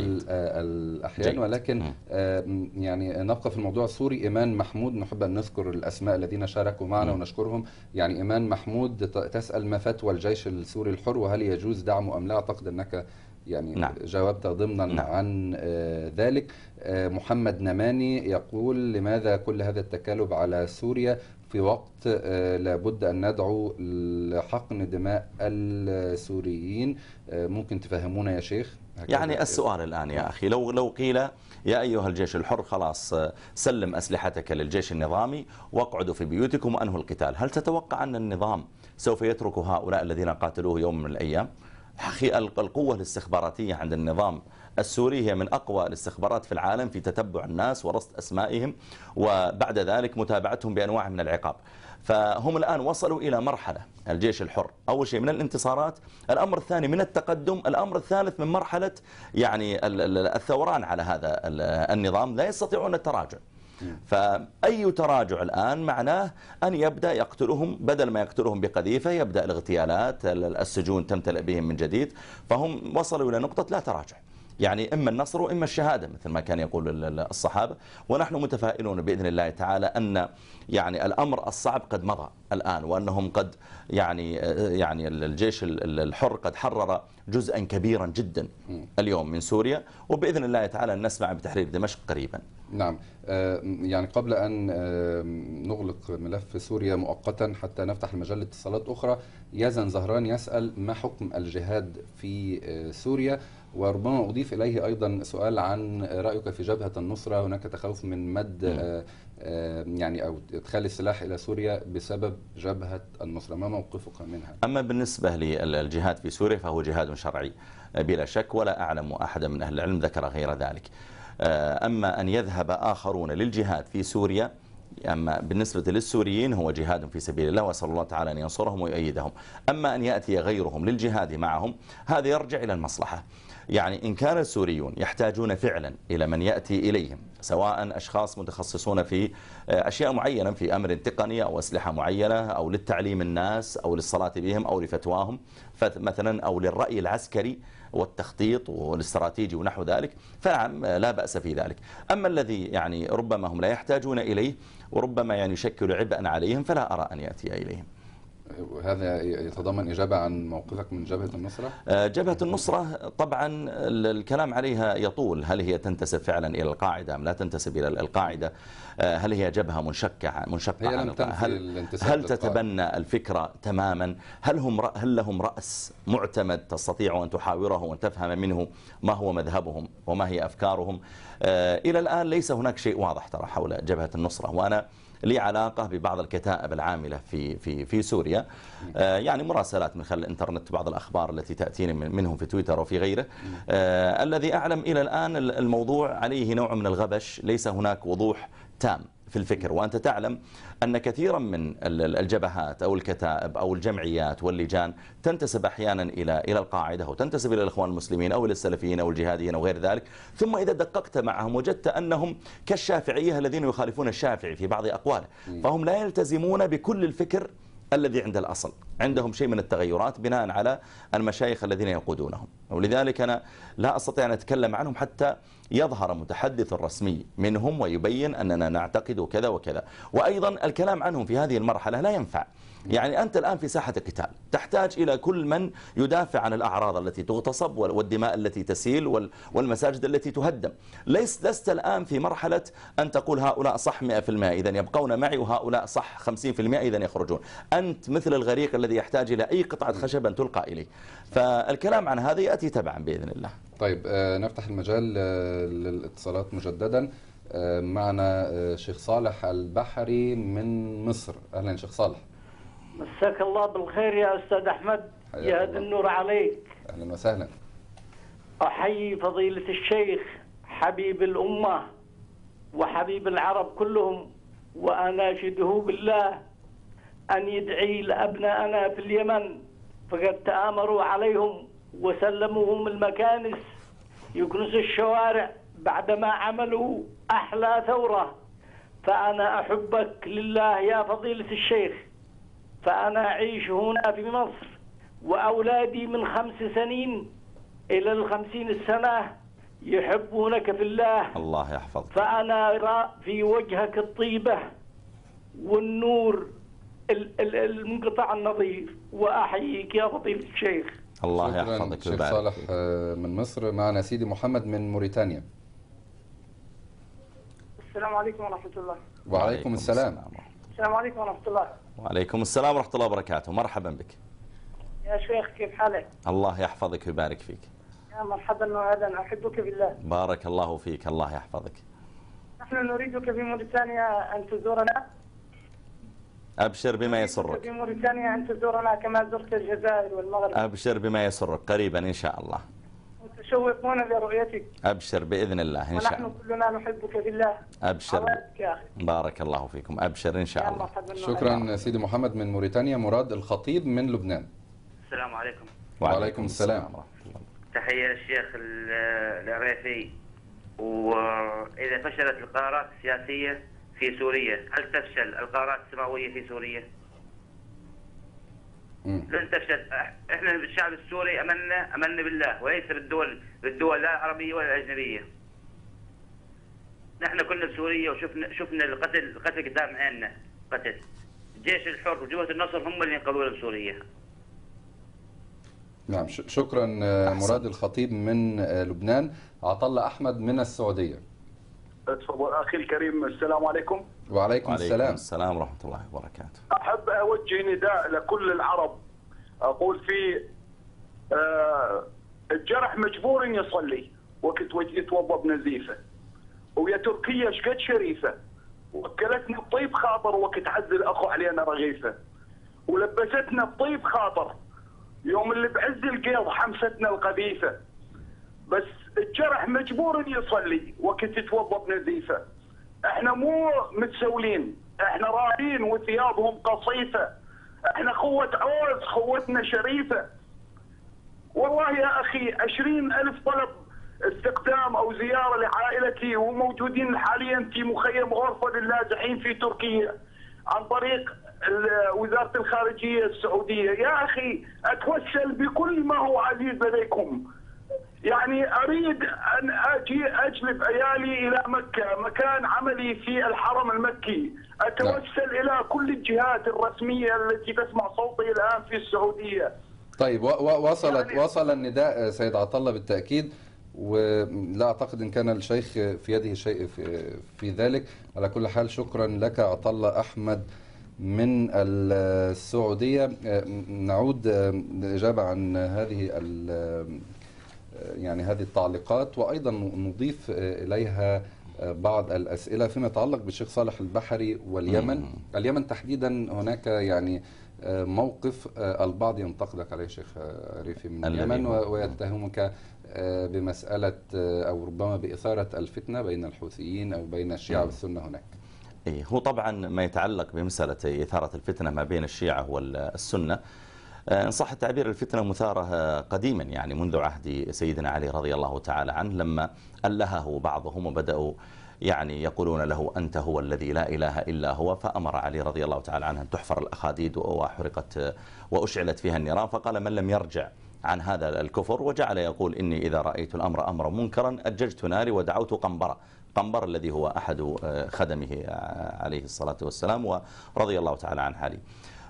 الأحيان. ولكن يعني نبقى في الموضوع السوري. إيمان محمود، نحب أن نذكر الأسماء الذين شاركوا معنا ونشكرهم. يعني إيمان محمود تسأل ما فتوى الجيش السوري الحر وهل يجوز دعمه أم لا؟ أعتقد أنك يعني جاوبت ضمنا عن ذلك. محمد نماني يقول لماذا كل هذا التكالب على سوريا في وقت لابد أن ندعو لحقن دماء السوريين؟ ممكن تفهمونا يا شيخ؟ يعني السؤال الآن يا أخي، لو قيل يا أيها الجيش الحر خلاص سلم أسلحتك للجيش النظامي واقعدوا في بيوتكم وأنهوا القتال، هل تتوقع أن النظام سوف يترك هؤلاء الذين قاتلوه يوم من الأيام؟ أخي القوة الاستخباراتية عند النظام السوري هي من أقوى الاستخبارات في العالم في تتبع الناس ورصد أسمائهم وبعد ذلك متابعتهم بأنواع من العقاب. فهم الآن وصلوا إلى مرحلة الجيش الحر، أول شيء من الانتصارات، الأمر الثاني من التقدم، الأمر الثالث من مرحلة يعني الثوران على هذا النظام، لا يستطيعون التراجع. فأي تراجع الآن معناه أن يبدأ يقتلهم، بدل ما يقتلهم بقذيفة يبدأ الاغتيالات، السجون تمتلئ بهم من جديد. فهم وصلوا إلى نقطة لا تراجع، يعني إما النصر وإما الشهادة مثل ما كان يقول الصحابة. ونحن متفائلون بإذن الله تعالى أن يعني الأمر الصعب قد مضى الآن، وأنهم قد يعني الجيش الحر قد حرر جزءا كبيرا جدا اليوم من سوريا، وبإذن الله تعالى نسمع بتحرير دمشق قريبا. نعم. يعني قبل أن نغلق ملف سوريا مؤقتا حتى نفتح المجال لاتصالات أخرى، يزن زهران يسأل: ما حكم الجهاد في سوريا؟ وربما أضيف إليه أيضا سؤال عن رأيك في جبهة النصرة. هناك تخوف من مد يعني أو إدخال السلاح إلى سوريا بسبب جبهة النصرة، ما موقفك منها؟ أما بالنسبة للجهاد في سوريا فهو جهاد شرعي بلا شك، ولا أعلم أحدا من أهل العلم ذكر غير ذلك. أما أن يذهب آخرون للجهاد في سوريا، أما بالنسبة للسوريين هو جهاد في سبيل الله، وأسأل الله تعالى أن ينصرهم ويؤيدهم. أما أن يأتي غيرهم للجهاد معهم هذا يرجع إلى المصلحة. يعني إن كان السوريون يحتاجون فعلا إلى من يأتي إليهم، سواء أشخاص متخصصون في أشياء معينة، في أمر تقني أو أسلحة معينة، أو للتعليم الناس أو للصلاة بهم أو لفتواهم مثلا، أو للرأي العسكري والتخطيط والاستراتيجي ونحو ذلك، فنعم لا بأس في ذلك. أما الذي يعني ربما هم لا يحتاجون إليه وربما يعني يشكل عبئا عليهم، فلا أرى أن يأتي إليهم. وهذا يتضمن إجابة عن موقفك من جبهة النصرة؟ جبهة النصرة طبعا الكلام عليها يطول، هل هي تنتسب فعلا إلى القاعدة أم لا تنتسب إلى القاعدة؟ هل هي جبهة منشقة عن القاعدة؟ هل تتبنى الفكرة تماما؟ هل لهم رأس معتمد تستطيع أن تحاوره وأن تفهم منه ما هو مذهبهم وما هي أفكارهم؟ إلى الآن ليس هناك شيء واضح ترى حول جبهة النصرة. وأنا لي علاقة ببعض الكتائب العاملة في سوريا، يعني مراسلات من خلال الإنترنت، بعض الأخبار التي تأتيني منهم في تويتر وفي غيره. الذي أعلم إلى الآن الموضوع عليه نوع من الغبش، ليس هناك وضوح تام في الفكر. وأنت تعلم أن كثيرا من الجبهات أو الكتائب أو الجمعيات واللجان تنتسب أحيانا إلى القاعدة، وتنتسب إلى الإخوان المسلمين أو إلى السلفيين أو الجهاديين أو غير ذلك. ثم إذا دققت معهم وجدت أنهم كالشافعية الذين يخالفون الشافعي في بعض أقواله، فهم لا يلتزمون بكل الفكر الذي عند الأصل، عندهم شيء من التغيرات بناء على المشايخ الذين يقودونهم. ولذلك أنا لا أستطيع أن أتكلم عنهم حتى يظهر متحدث رسمي منهم ويبين أننا نعتقد كذا وكذا. وأيضا الكلام عنهم في هذه المرحلة لا ينفع. يعني أنت الآن في ساحة القتال تحتاج إلى كل من يدافع عن الأعراض التي تغتصب والدماء التي تسيل والمساجد التي تهدم. لست الآن في مرحلة أن تقول هؤلاء صح 100% إذن يبقون معي، وهؤلاء صح 50% إذن يخرجون. أنت مثل الغريق الذي يحتاج إلى أي قطعة خشب أن تلقى إليه. فالكلام عن هذا يأتي تبعا بإذن الله. طيب نفتح المجال للاتصالات مجددا. معنا شيخ صالح البحري من مصر. أهلا شيخ صالح. مساك الله بالخير يا أستاذ أحمد، يهد النور عليك. أهلا وسهلا. أحيي فضيلة الشيخ حبيب الأمة وحبيب العرب كلهم، وأناشده بالله أن يدعي لأبنائنا في اليمن، فقد تآمروا عليهم وسلموهم المكانس يكنسوا الشوارع بعدما عملوا أحلى ثورة. فأنا أحبك لله يا فضيلة الشيخ، فأنا أعيش هنا في مصر، وأولادي من 5 سنين إلى 50 سنة يحبونك في الله. الله يحفظك. فأنا أرى في وجهك الطيبة والنور المنقطع النظير، وأحييك يا فضيلة الشيخ. الله يحفظك. شيخ صالح من مصر. معنا سيدي محمد من موريتانيا. السلام عليكم ورحمة الله. وعليكم السلام. السلام عليكم ورحمة الله. وعليكم السلام ورحمة الله وبركاته. مرحبا بك يا شيخ، كيف حالك؟ الله يحفظك ويبارك فيك. يا مرحبا وأهلا، أحبك بالله. بارك الله فيك. الله يحفظك. نحن نريدك في موريتانيا أن تزورنا. أبشر بما يسرك. في موريتانيا أن تزورنا كما زرت الجزائر والمغرب. أبشر بما يسرك قريبا إن شاء الله. متشوقون لرؤيتك. أبشر بإذن الله إن شاء الله. ونحن كلنا نحبك في الله. أبشر. يا أخي. بارك الله فيكم. أبشر إن شاء الله. شكرا سيدي محمد من موريتانيا. مراد الخطيب من لبنان. السلام عليكم. وعليكم السلام. تحية للشيخ العريفي. وإذا فشلت القرارات السياسية في سوريا، هل تفشل القرارات السماوية في سوريا؟ لن تفشل. احنا الشعب السوري امنا بالله وليس بالدول لا العربيه ولا الاجنبيه. نحن كنا بسوريا وشفنا القتل قدام عيننا، قتل. الجيش الحر وجبهه النصر هم اللي انقذونا بسوريا. نعم، شكرا مراد الخطيب من لبنان. عطله أحمد من السعودية. تفضل أخي الكريم. السلام عليكم. وعليكم السلام. السلام ورحمة الله وبركاته. أحب أوجه نداء لكل العرب، أقول فيه الجرح مجبور يصلي وقت يتوضا بنزيفه، ويا تركيا شقد شريفه وكلتنا بطيب خاطر وقت عز الأخو علينا رغيفه، ولبستنا بطيب خاطر يوم اللي بعز القيض حمستنا القذيفه، بس الجرح مجبور يصلي وقت يتوضا بنزيفه. احنا مو متسولين، احنا راهين وثيابهم قصيفه، احنا خوة عوز خوتنا شريفه. والله يا اخي 20,000 طلب استقدام او زياره لعائلتي وموجودين حاليا في مخيم غرفه للازحين في تركيا عن طريق وزاره الخارجيه السعوديه. يا اخي اتوسل بكل ما هو عزيز لديكم، يعني اريد ان اجلب عيالي الى مكه مكان عملي في الحرم المكي، اتوسل الى كل الجهات الرسميه التي تسمع صوتي الان في السعوديه. طيب وصل النداء سيد عطله بالتاكيد، ولا اعتقد ان كان الشيخ في يده شيء في ذلك. على كل حال شكرا لك عطله احمد من السعوديه. نعود للاجابه عن هذه هذه التعليقات، وأيضا نضيف إليها بعض الأسئلة فيما يتعلق بالشيخ صالح البحري واليمن. اليمن تحديدا هناك موقف البعض ينتقدك عليه شيخ ريفي من اليمن ويتهمك بمسألة أو ربما بإثارة الفتنة بين الحوثيين أو بين الشيعة والسنة هناك. هو طبعا ما يتعلق بمسألة إثارة الفتنة ما بين الشيعة والسنة، إن صح التعبير الفتنة مثارة قديما، يعني منذ عهد سيدنا علي رضي الله تعالى عنه، لما ألهه بعضهم وبدأوا يقولون له أنت هو الذي لا إله إلا هو، فأمر علي رضي الله تعالى عنه أن تحفر الأخاديد وحرقت وأشعلت فيها النيران، فقال من لم يرجع عن هذا الكفر، وجعل يقول إني إذا رأيت الأمر أمرا منكرا أججت ناري ودعوت قنبر الذي هو أحد خدمه عليه الصلاة والسلام ورضي الله تعالى عن علي.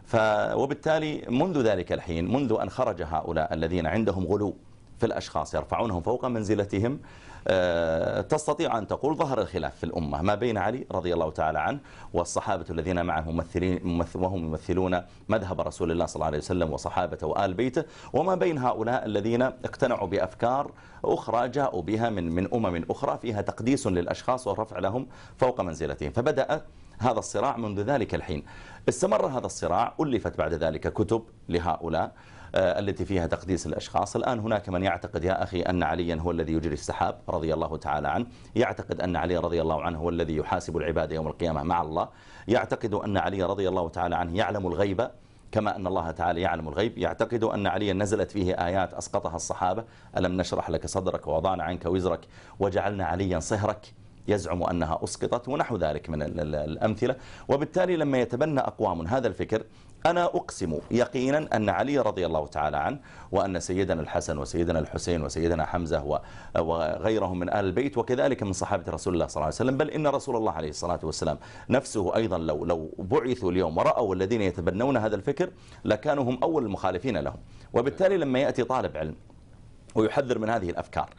وبالتالي منذ ذلك الحين، منذ أن خرج هؤلاء الذين عندهم غلو في الأشخاص يرفعونهم فوق منزلتهم، تستطيع أن تقول ظهر الخلاف في الأمة ما بين علي رضي الله تعالى عنه والصحابة الذين معه وهم يمثلون مذهب رسول الله صلى الله عليه وسلم وصحابته وآل بيته، وما بين هؤلاء الذين اقتنعوا بأفكار أخرى جاءوا بها من أمم أخرى فيها تقديس للأشخاص والرفع لهم فوق منزلتهم. فبدأ هذا الصراع منذ ذلك الحين. استمر هذا الصراع، ألفت بعد ذلك كتب لهؤلاء التي فيها تقديس الأشخاص. الآن هناك من يعتقد يا أخي أن عليا هو الذي يجري السحاب رضي الله تعالى عنه، يعتقد أن علي رضي الله عنه هو الذي يحاسب العباد يوم القيامة مع الله، يعتقد أن علي رضي الله تعالى عنه يعلم الغيب كما أن الله تعالى يعلم الغيب، يعتقد أن عليا نزلت فيه آيات أسقطها الصحابة، ألم نشرح لك صدرك ووضعنا عنك وزرك وجعلنا عليا صهرك، يزعم أنها أسقطت ونحو ذلك من الأمثلة. وبالتالي لما يتبنى أقوام هذا الفكر، أنا أقسم يقينا أن علي رضي الله تعالى عنه وأن سيدنا الحسن وسيدنا الحسين وسيدنا حمزة وغيرهم من آل البيت وكذلك من صحابة رسول الله صلى الله عليه وسلم، بل إن رسول الله عليه الصلاة والسلام نفسه أيضا لو بعثوا اليوم ورأوا الذين يتبنون هذا الفكر لكانوا هم أول المخالفين لهم. وبالتالي لما يأتي طالب علم ويحذر من هذه الأفكار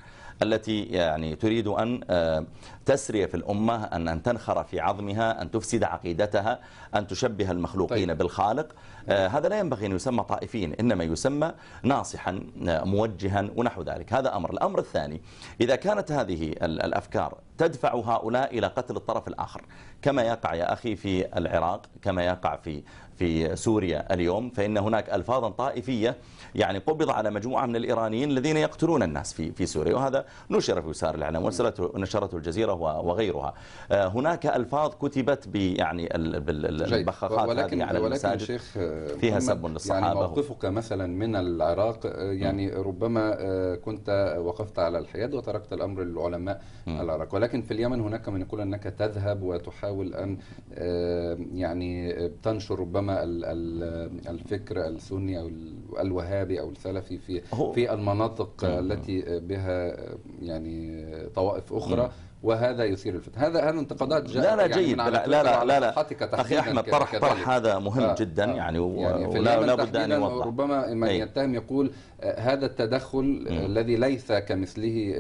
التي تريد أن تسري في الأمة، أن تنخر في عظمها، أن تفسد عقيدتها، أن تشبه المخلوقين بالخالق، هذا لا ينبغي أن يسمى طائفين، إنما يسمى ناصحا موجها ونحو ذلك. هذا أمر. الأمر الثاني، إذا كانت هذه الأفكار تدفع هؤلاء إلى قتل الطرف الآخر كما يقع يا أخي في العراق، كما يقع في سوريا اليوم، فإن هناك ألفاظا طائفية قبض على مجموعة من الإيرانيين الذين يقتلون الناس في سوريا، وهذا نشر في وسائل الإعلام ونشرته الجزيرة وغيرها. هناك ألفاظ كتبت بالبخاخات هذه على المساجد فيها سب للصحابة. موقفك مثلا من العراق ربما كنت وقفت على الحياد وتركت الأمر للعلماء العراق، ولكن في اليمن هناك من يقول أنك تذهب وتحاول أن تنشر ربما ربما الفكر السني أو الوهابي أو السلفي في المناطق التي بها يعني طوائف أخرى، وهذا يثير الفتن. هذا انتقادات لا لا جيد. يعني لا أخي أحمد، طرح هذا مهم جدا يعني ولا بد أن يوضح. ربما من يتهم يقول هذا التدخل الذي ليس كمثله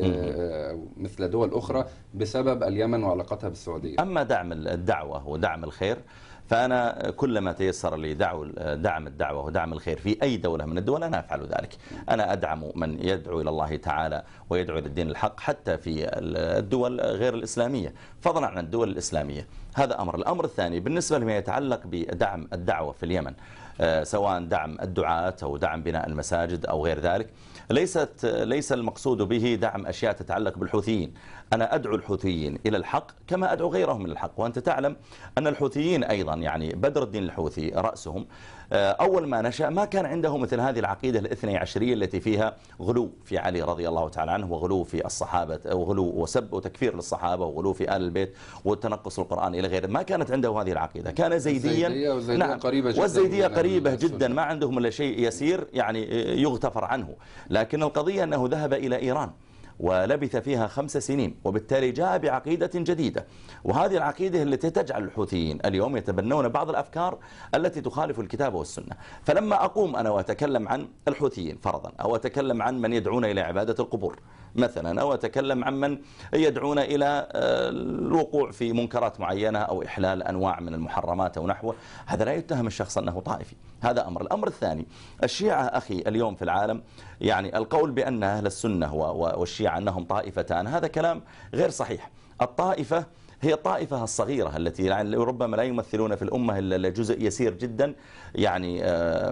مثل دول أخرى بسبب اليمن وعلاقتها بالسعودية. أما دعم الدعوة ودعم الخير، فأنا كلما تيسر لي دعم الدعوة ودعم الخير في أي دولة من الدول أنا أفعل ذلك. أنا أدعم من يدعو إلى الله تعالى ويدعو إلى الدين الحق حتى في الدول غير الإسلامية، فضلا عن الدول الإسلامية. هذا أمر. الأمر الثاني بالنسبة لما يتعلق بدعم الدعوة في اليمن، سواء دعم الدعاة أو دعم بناء المساجد أو غير ذلك، ليس المقصود به دعم أشياء تتعلق بالحوثيين. أنا أدعو الحوثيين إلى الحق كما أدعو غيرهم من الحق. وأنت تعلم أن الحوثيين أيضا يعني بدر الدين الحوثي رأسهم أول ما نشأ ما كان عنده مثل هذه العقيدة الاثني عشرية التي فيها غلو في علي رضي الله تعالى عنه، وغلو في الصحابة، وغلو وسب وتكفير للصحابة، وغلو في آل البيت وتنقص القرآن إلى غيره. ما كانت عنده هذه العقيدة، كان زيديا. نعم، والزيدية قريبة جدا، ما عندهم إلا شيء يسير يعني يغتفر عنه. لكن القضية أنه ذهب إلى إيران ولبث فيها 5 سنين، وبالتالي جاء بعقيدة جديدة، وهذه العقيدة التي تجعل الحوثيين اليوم يتبنون بعض الأفكار التي تخالف الكتاب والسنة. فلما أقوم أنا وأتكلم عن الحوثيين فرضا، أو أتكلم عن من يدعون إلى عبادة القبور مثلا، أو أتكلم عن من يدعون إلى الوقوع في منكرات معينة أو إحلال أنواع من المحرمات أو نحوه، هذا لا يتهم الشخص أنه طائفي. هذا أمر. الأمر الثاني، الشيعة أخي اليوم في العالم يعني القول بأن أهل السنة والشيعة أنهم طائفتان، هذا كلام غير صحيح. الطائفة هي الطائفة الصغيرة التي يعني ربما لا يمثلون في الأمة إلا جزء يسير جدا، يعني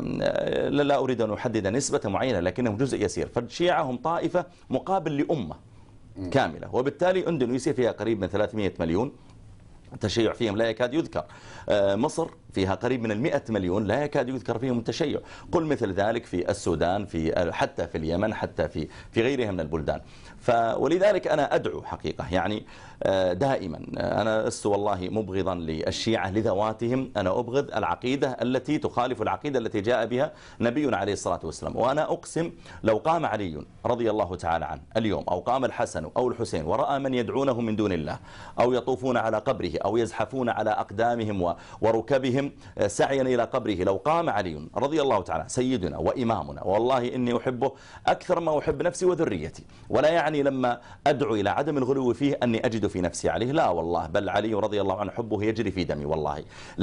لا أريد أن أحدد نسبة معينة لكنهم جزء يسير. فالشيعة هم طائفة مقابل لأمة كاملة، وبالتالي أندونيسيا فيها قريب من 300 مليون، التشيع فيهم لا يكاد يذكر. مصر فيها قريب من 100 مليون لا يكاد يذكر فيهم التشيع. قل مثل ذلك في السودان، حتى في اليمن، حتى في غيرها من البلدان. ولذلك أنا أدعو حقيقة يعني دائما، أنا لست والله مبغضا للشيعة لذواتهم، أنا أبغض العقيدة التي تخالف العقيدة التي جاء بها نبينا عليه الصلاة والسلام. وأنا أقسم لو قام علي رضي الله تعالى عنه اليوم، أو قام الحسن أو الحسين ورأى من يدعونه من دون الله، أو يطوفون على قبره، أو يزحفون على أقدامهم وركبهم سعيا إلى قبره، لو قام علي رضي الله تعالى سيدنا وإمامنا، والله إني أحبه أكثر ما أحب نفسي وذريتي، ولا يعني لما أدعو إلى عدم الغلو فيه أني أجد في نفسي عليه، لا والله، بل علي رضي الله عنه حبه يجري في دمي والله.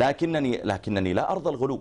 لكنني لا أرضى الغلو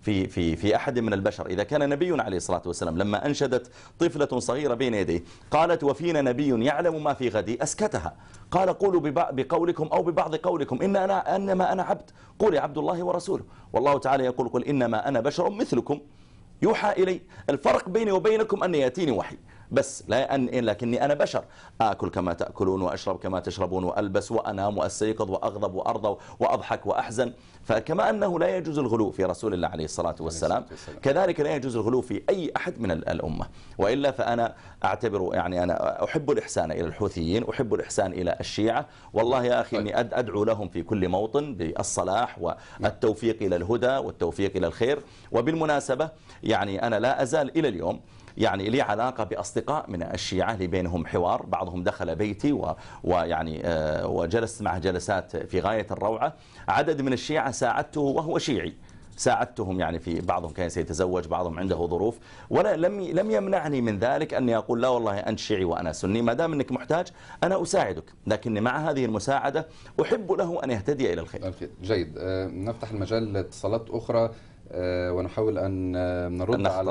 في أحد من البشر. إذا كان نبينا عليه الصلاة والسلام لما أنشدت طفلة صغيرة بين يديه قالت وفينا نبي يعلم ما في غدي أسكتها، قال قولوا بقولكم أو ببعض قولكم إنما أنا عبد، قولي عبد الله ورسوله. والله تعالى يقول قل إنما أنا بشر مثلكم يوحى إلي، الفرق بيني وبينكم أن يأتيني وحي بس، لكني أنا بشر، آكل كما تأكلون وأشرب كما تشربون وألبس وأنام وأستيقظ وأغضب وأرضى وأضحك وأحزن. فكما أنه لا يجوز الغلو في رسول الله عليه الصلاة والسلام، كذلك لا يجوز الغلو في أي أحد من الأمة. وإلا فأنا أعتبر يعني أنا أحب الإحسان إلى الحوثيين، أحب الإحسان إلى الشيعة، والله يا أخي إني أدعو لهم في كل موطن بالصلاح والتوفيق إلى الهدى والتوفيق إلى الخير. وبالمناسبة يعني أنا لا أزال إلى اليوم يعني لي علاقة بأصدقاء من الشيعة اللي بينهم حوار، بعضهم دخل بيتي ويعني وجلست معه جلسات في غاية الروعة. عدد من الشيعة ساعدته وهو شيعي، ساعدتهم يعني في بعضهم كان سيتزوج، بعضهم عنده ظروف، ولا لم يمنعني من ذلك أني أقول لا والله أنت شيعي وأنا سني، ما دام أنك محتاج أنا أساعدك، لكني مع هذه المساعدة أحب له أن يهتدي إلى الخير. جيد. نفتح المجال لاتصالات أخرى ونحاول أن نرد على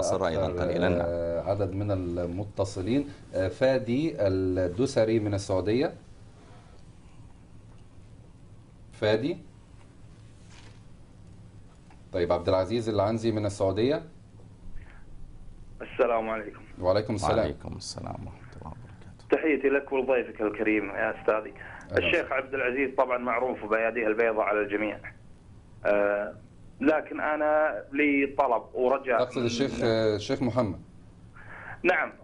عدد من المتصلين. فادي الدسري من السعودية. فادي. طيب عبد العزيز العنزي من السعودية. السلام عليكم. وعليكم السلام. وعليكم السلام ورحمة الله وبركاته. تحياتي لك ولضيفك الكريم يا أستاذي. الشيخ عبد العزيز طبعا معروف بأياديه البيضاء على الجميع، لكن أنا لي طلب ورجاء. أقصد الشيخ محمد. نعم.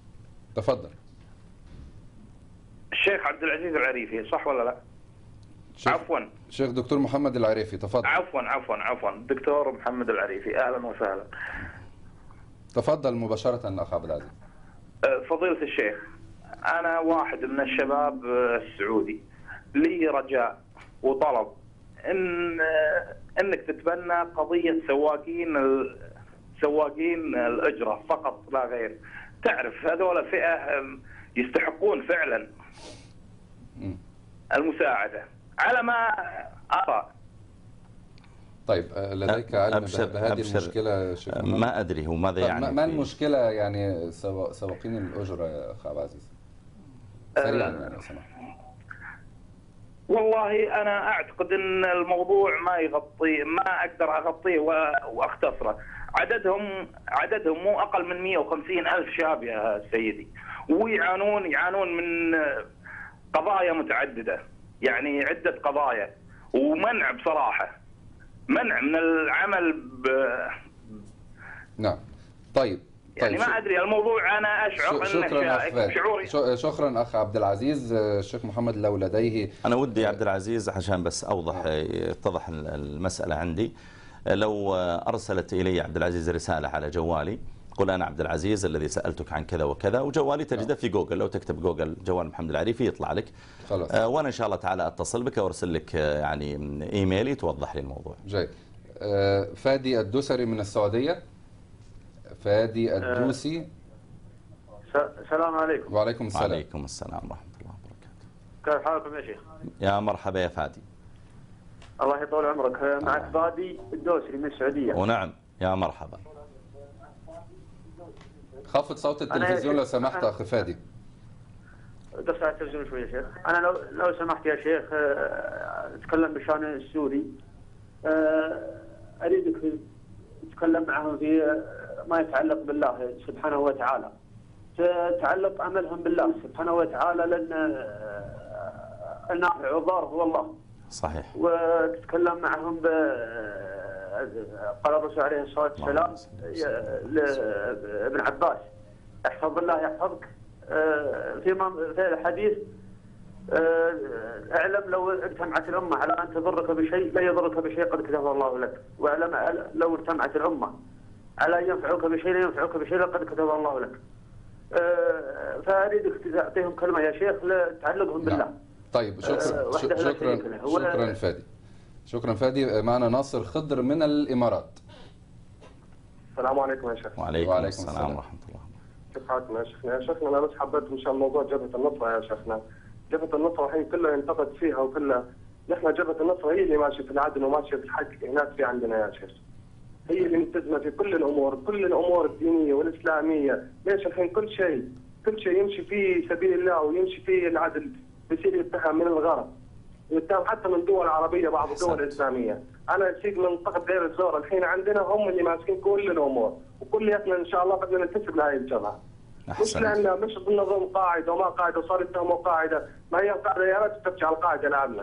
تفضل. الشيخ عبد العزيز العريفي صح ولا لا؟ عفوا شيخ دكتور محمد العريفي، تفضل. عفوا دكتور محمد العريفي، اهلا وسهلا. تفضل مباشرة اخ عبد العزيز. فضيلة الشيخ، انا واحد من الشباب السعودي، لي رجاء وطلب انك تتبنى قضية سواقين الاجرة فقط لا غير. تعرف هذول فئة يستحقون فعلا المساعدة على ما أرى. طيب لديك علم بهذه المشكلة شيخ محمد؟ ما أدري هو ماذا يعني. ما المشكلة يعني سواقين الأجرة يا أخ عبد العزيز؟ سريعا يعني لو سمحت. والله أنا أعتقد أن الموضوع ما أقدر أغطيه وأختصره. عددهم مو أقل من 150 ألف شاب يا سيدي، ويعانون من قضايا متعددة، يعني عدة قضايا، ومنع بصراحة، منع من العمل نعم. طيب يعني ما أدري الموضوع، أنا أشعر أن شعوري. شكرا أخ عبد العزيز. الشيخ محمد لو لديه، أنا ودي عبد العزيز عشان بس يتضح المسألة عندي، لو أرسلت إلي عبد العزيز رسالة على جوالي، قل أنا عبد العزيز الذي سألتك عن كذا وكذا، وجوالي تجده في جوجل، لو تكتب جوجل جوال محمد العريفي يطلع لك خلاص. وأنا إن شاء الله تعالى أتصل بك وأرسل لك يعني إيميلي توضح لي الموضوع. جيد. فادي الدوسري من السعودية. فادي الدوسي. السلام عليكم. وعليكم السلام. وعليكم السلام ورحمة الله وبركاته. كيف حالكم يا شيخ؟ يا مرحبا يا فادي. الله يطول عمرك. معك فادي الدوسري من السعودية. ونعم يا مرحبا. خفض صوت التلفزيون لو سمحت أخي فادي. قص على التلفزيون شوي يا شيخ. أنا لو سمحت يا شيخ أتكلم بشأن السوري. أريدك تتكلم معهم في ما يتعلق بالله سبحانه وتعالى، تتعلق عملهم بالله سبحانه وتعالى، لأن النافع والضار هو الله. صحيح. وتتكلم معهم قال الرسول عليه الصلاة والسلام لابن عباس: احفظ الله يحفظك. في الحديث: اعلم لو اجتمعت الأمة على أن تضرك بشيء لا يضرك بشيء قد كتبه الله لك، واعلم لو اجتمعت الأمة على أن ينفعك بشيء لا ينفعك بشيء لقد كتبه الله لك. فأريدك تعطيهم كلمة يا شيخ لتعلقهم بالله. طيب شكرا فادي. شكرا فادي. معنا ناصر خضر من الإمارات. السلام عليكم يا شيخ. وعليكم السلام ورحمة الله. كيف حالكم يا شيخنا؟ يا شيخنا أنا بس حبيت مشان موضوع جبهة النصرة يا شيخنا. جبهة النصرة الحين كلها ينتقد فيها وكلها، نحن جبهة النصرة هي اللي ماشية في العدل وماشية في الحق هناك في عندنا يا شيخ. هي اللي ملتزمة في كل الأمور الدينية والإسلامية. ليش الحين كل شيء يمشي في سبيل الله ويمشي في العدل بصير يتهم من الغرب، يتهم حتى من دول عربية، بعض الدول الإسلامية. أنا أشيك من منطقة دير الزور الحين عندنا هم اللي ماسكين كل الأمور، وكلياتنا إن شاء الله بدنا ننتسب لهذه الجبهة. مش لأنه مش ضمن قاعدة وما قاعدة وصار يتهموا قاعدة، ما هي قاعدة يا ريت تفتش على القاعدة لعبنا.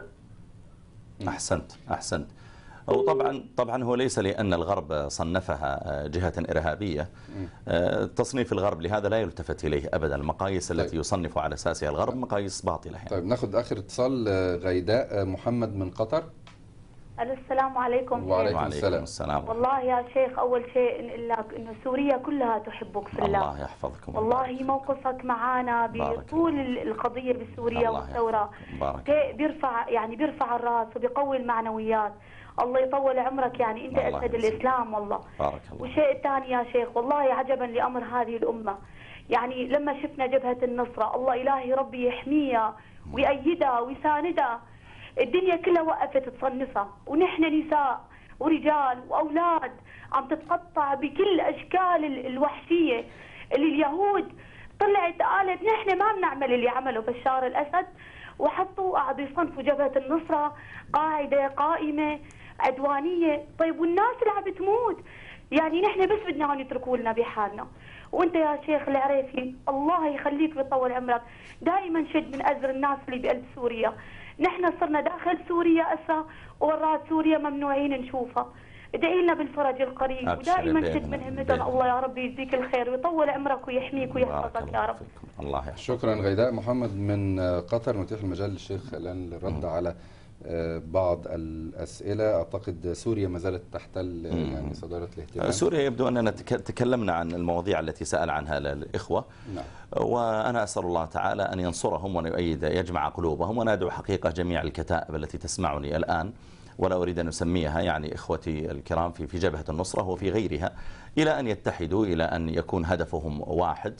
أحسنت. وطبعا هو ليس لأن الغرب صنفها جهة إرهابية. تصنيف الغرب لهذا لا يلتفت إليه أبدا. المقاييس التي يصنف على أساسها الغرب مقاييس باطلة. طيب ناخذ آخر اتصال. غيداء محمد من قطر. السلام عليكم. وعليكم السلام. والله يا شيخ أول شيء نقول لك إنه سوريا كلها تحبك في الله. الله يحفظكم. والله موقفك معنا بطول القضية بسوريا والثورة بيرفع الرأس وبيقوي المعنويات. الله يطول عمرك، يعني أنت أسد الإسلام والله. بارك الله. والشيء الثاني يا شيخ، والله عجبا لأمر هذه الأمة، يعني لما شفنا جبهة النصرة، الله إلهي ربي يحميها ويأيدها ويساندها. الدنيا كلها وقفت تصنفها، ونحن نساء ورجال وأولاد عم تتقطع بكل أشكال الوحشية اللي اليهود طلعت قالت نحن ما بنعمل اللي عمله بشار الأسد، وحطوا قعدوا يصنفوا جبهة النصرة قاعدة قائمة عدوانية. طيب والناس اللي عم بتموت، يعني نحن بس بدنا يتركوا لنا بحالنا. وانت يا شيخ العريفي الله يخليك ويطول عمرك، دائما شد من أزر الناس اللي بقلب سوريا. نحن صرنا داخل سوريا أسا وورات سوريا ممنوعين نشوفها. ادعي لنا بالفرج القريب، ودائما شد من همتنا. الله يا رب يجزيك الخير ويطول عمرك ويحميك ويحفظك يا رب. الله يحفظك. شكرا غيداء محمد من قطر. نتيح المجال للشيخ الآن للرد على بعض الأسئلة. أعتقد سوريا ما زالت تحتل يعني صدارة الاهتمام. سوريا يبدو أننا تكلمنا عن المواضيع التي سأل عنها الإخوة. نعم. وأنا أسأل الله تعالى أن ينصرهم وأن يجمع قلوبهم، وأنا أدعو حقيقة جميع الكتائب التي تسمعني الآن، ولا أريد أن أسميها يعني إخوتي الكرام في جبهة النصرة وفي غيرها، إلى أن يتحدوا، إلى أن يكون هدفهم واحد،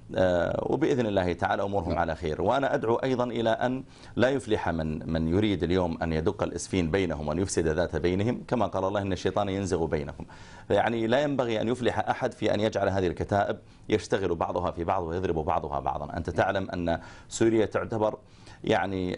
وبإذن الله تعالى أمورهم على خير. وأنا أدعو أيضا إلى أن لا يفلح من يريد اليوم أن يدق الإسفين بينهم وأن يفسد ذات بينهم، كما قال الله إن الشيطان ينزغ بينهم. يعني لا ينبغي أن يفلح أحد في أن يجعل هذه الكتائب يشتغل بعضها في بعض ويضرب بعضها بعضا. أنت تعلم أن سوريا تعتبر يعني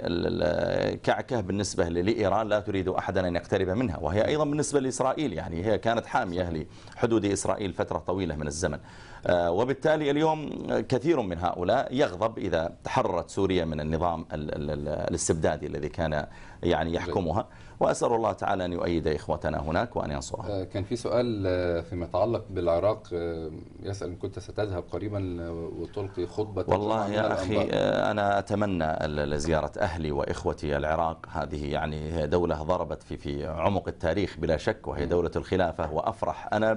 كعكة بالنسبة لإيران، لا تريد أحدا أن يقترب منها، وهي أيضا بالنسبة لإسرائيل، يعني هي كانت حامية لحدود إسرائيل فترة طويلة من الزمن. وبالتالي اليوم كثير من هؤلاء يغضب إذا تحررت سوريا من النظام الاستبدادي الذي كان يعني يحكمها، وأسأل الله تعالى أن يؤيد إخوتنا هناك وأن ينصرهم. كان في سؤال فيما يتعلق بالعراق، يسأل إن كنت ستذهب قريبا وتلقي خطبة. والله يا أخي أنا أتمنى زيارة أهلي وإخوتي العراق. هذه يعني دولة ضربت في عمق التاريخ بلا شك، وهي دولة الخلافة، وأفرح أنا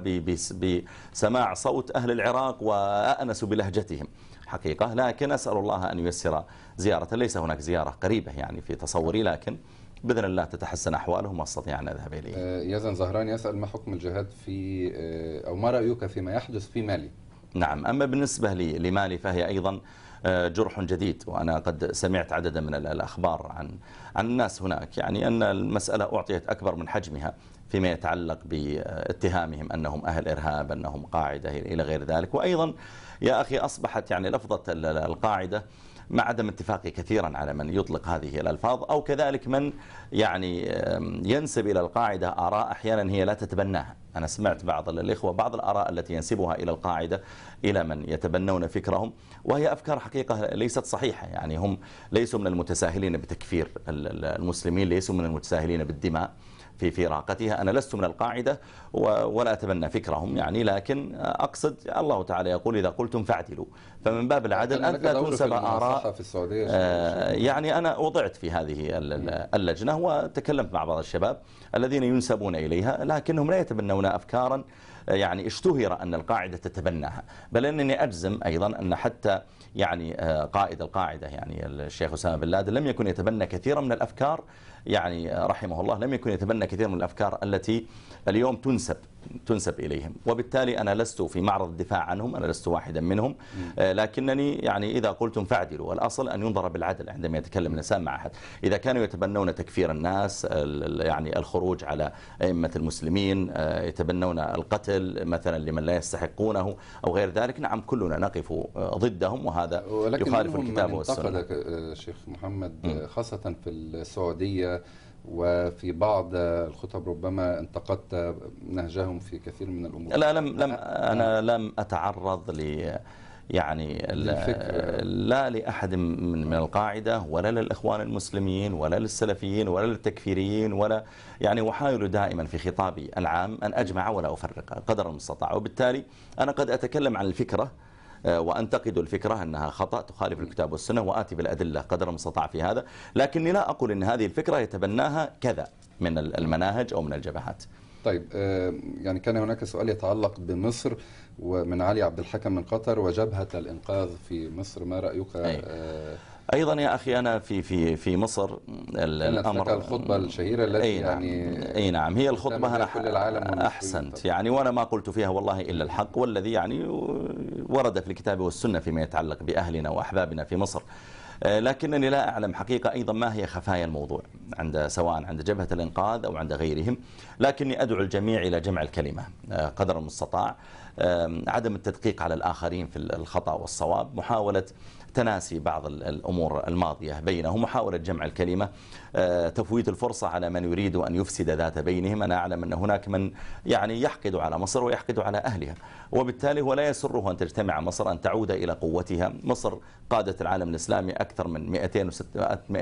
بسماع صوت أهل العراق وأأنس بلهجتهم حقيقة. لكن أسأل الله أن ييسر زيارة، ليس هناك زيارة قريبة يعني في تصوري، لكن بإذن الله تتحسن أحوالهم واستطيع أن أذهب إليه. يزن زهران يسأل ما حكم الجهاد في أو ما رأيك فيما يحدث في مالي؟ نعم، أما بالنسبة لمالي فهي أيضا جرح جديد، وأنا قد سمعت عددا من الأخبار عن الناس هناك، يعني أن المسألة أعطيت أكبر من حجمها فيما يتعلق باتهامهم أنهم أهل إرهاب، أنهم قاعدة إلى غير ذلك. وأيضا يا أخي أصبحت يعني لفظة القاعدة مع عدم اتفاقي كثيرا على من يطلق هذه الألفاظ، أو كذلك من يعني ينسب إلى القاعدة آراء أحيانا هي لا تتبناها. أنا سمعت بعض الإخوة بعض الآراء التي ينسبها إلى القاعدة إلى من يتبنون فكرهم، وهي أفكار حقيقة ليست صحيحة. يعني هم ليسوا من المتساهلين بتكفير المسلمين، ليسوا من المتساهلين بالدماء في راقتها. أنا لست من القاعدة ولا أتبنى فكرهم يعني، لكن أقصد الله تعالى يقول إذا قلتم فاعدلوا، فمن باب العدل أن لا تنسب آراء. يعني أنا وضعت في هذه اللجنة وتكلمت مع بعض الشباب الذين ينسبون إليها، لكنهم لا يتبنون أفكارا يعني اشتهر أن القاعدة تتبناها، بل أنني أجزم أيضا أن حتى يعني قائد القاعدة يعني الشيخ أسامة بن لادن لم يكن يتبنى كثيرا من الأفكار، يعني رحمه الله لم يكن يتبنى كثير من الأفكار التي اليوم تنسب إليهم. وبالتالي أنا لست في معرض الدفاع عنهم، أنا لست واحدا منهم، لكنني يعني إذا قلتم فاعدلوا، والأصل أن ينظر بالعدل عندما يتكلم الإنسان مع أحد. إذا كانوا يتبنون تكفير الناس، يعني الخروج على أئمة المسلمين، يتبنون القتل مثلا لمن لا يستحقونه أو غير ذلك، نعم كلنا نقف ضدهم، وهذا يخالف الكتاب والسنة. ولكن انتقدك شيخ محمد خاصة في السعودية وفي بعض الخطب ربما انتقدت نهجهم في كثير من الأمور. لا أنا لم أتعرض يعني لا لأحد من القاعدة ولا للإخوان المسلمين ولا للسلفيين ولا للتكفيريين ولا يعني، وحاول دائما في خطابي العام أن أجمع ولا أفرق قدر المستطاع. وبالتالي أنا قد أتكلم عن الفكرة وأنتقد الفكرة أنها خطأ تخالف الكتاب والسنة، وآتي بالأدلة قدر المستطاع في هذا، لكني لا أقول أن هذه الفكرة يتبناها كذا من المناهج أو من الجبهات. طيب يعني كان هناك سؤال يتعلق بمصر ومن علي عبد الحكم من قطر وجبهة الإنقاذ في مصر، ما رأيك؟ أيضا يا أخي أنا في مصر الأمر الخطبة الشهيرة التي يعني نعم هي الخطبة أنا أحسنت يعني، وأنا ما قلت فيها والله إلا الحق، والذي يعني ورد في الكتاب والسنة فيما يتعلق بأهلنا وأحبابنا في مصر. لكنني لا أعلم حقيقة أيضا ما هي خفايا الموضوع سواء عند جبهة الإنقاذ أو عند غيرهم، لكني أدعو الجميع إلى جمع الكلمة قدر المستطاع، عدم التدقيق على الآخرين في الخطأ والصواب، محاولة تناسي بعض الأمور الماضية بينهم، محاولة جمع الكلمة، تفويت الفرصة على من يريد أن يفسد ذات بينهم. أنا أعلم أن هناك من يعني يحقد على مصر ويحقد على أهلها، وبالتالي هو لا يسره أن تجتمع مصر، أن تعود إلى قوتها. مصر قادت العالم الإسلامي أكثر من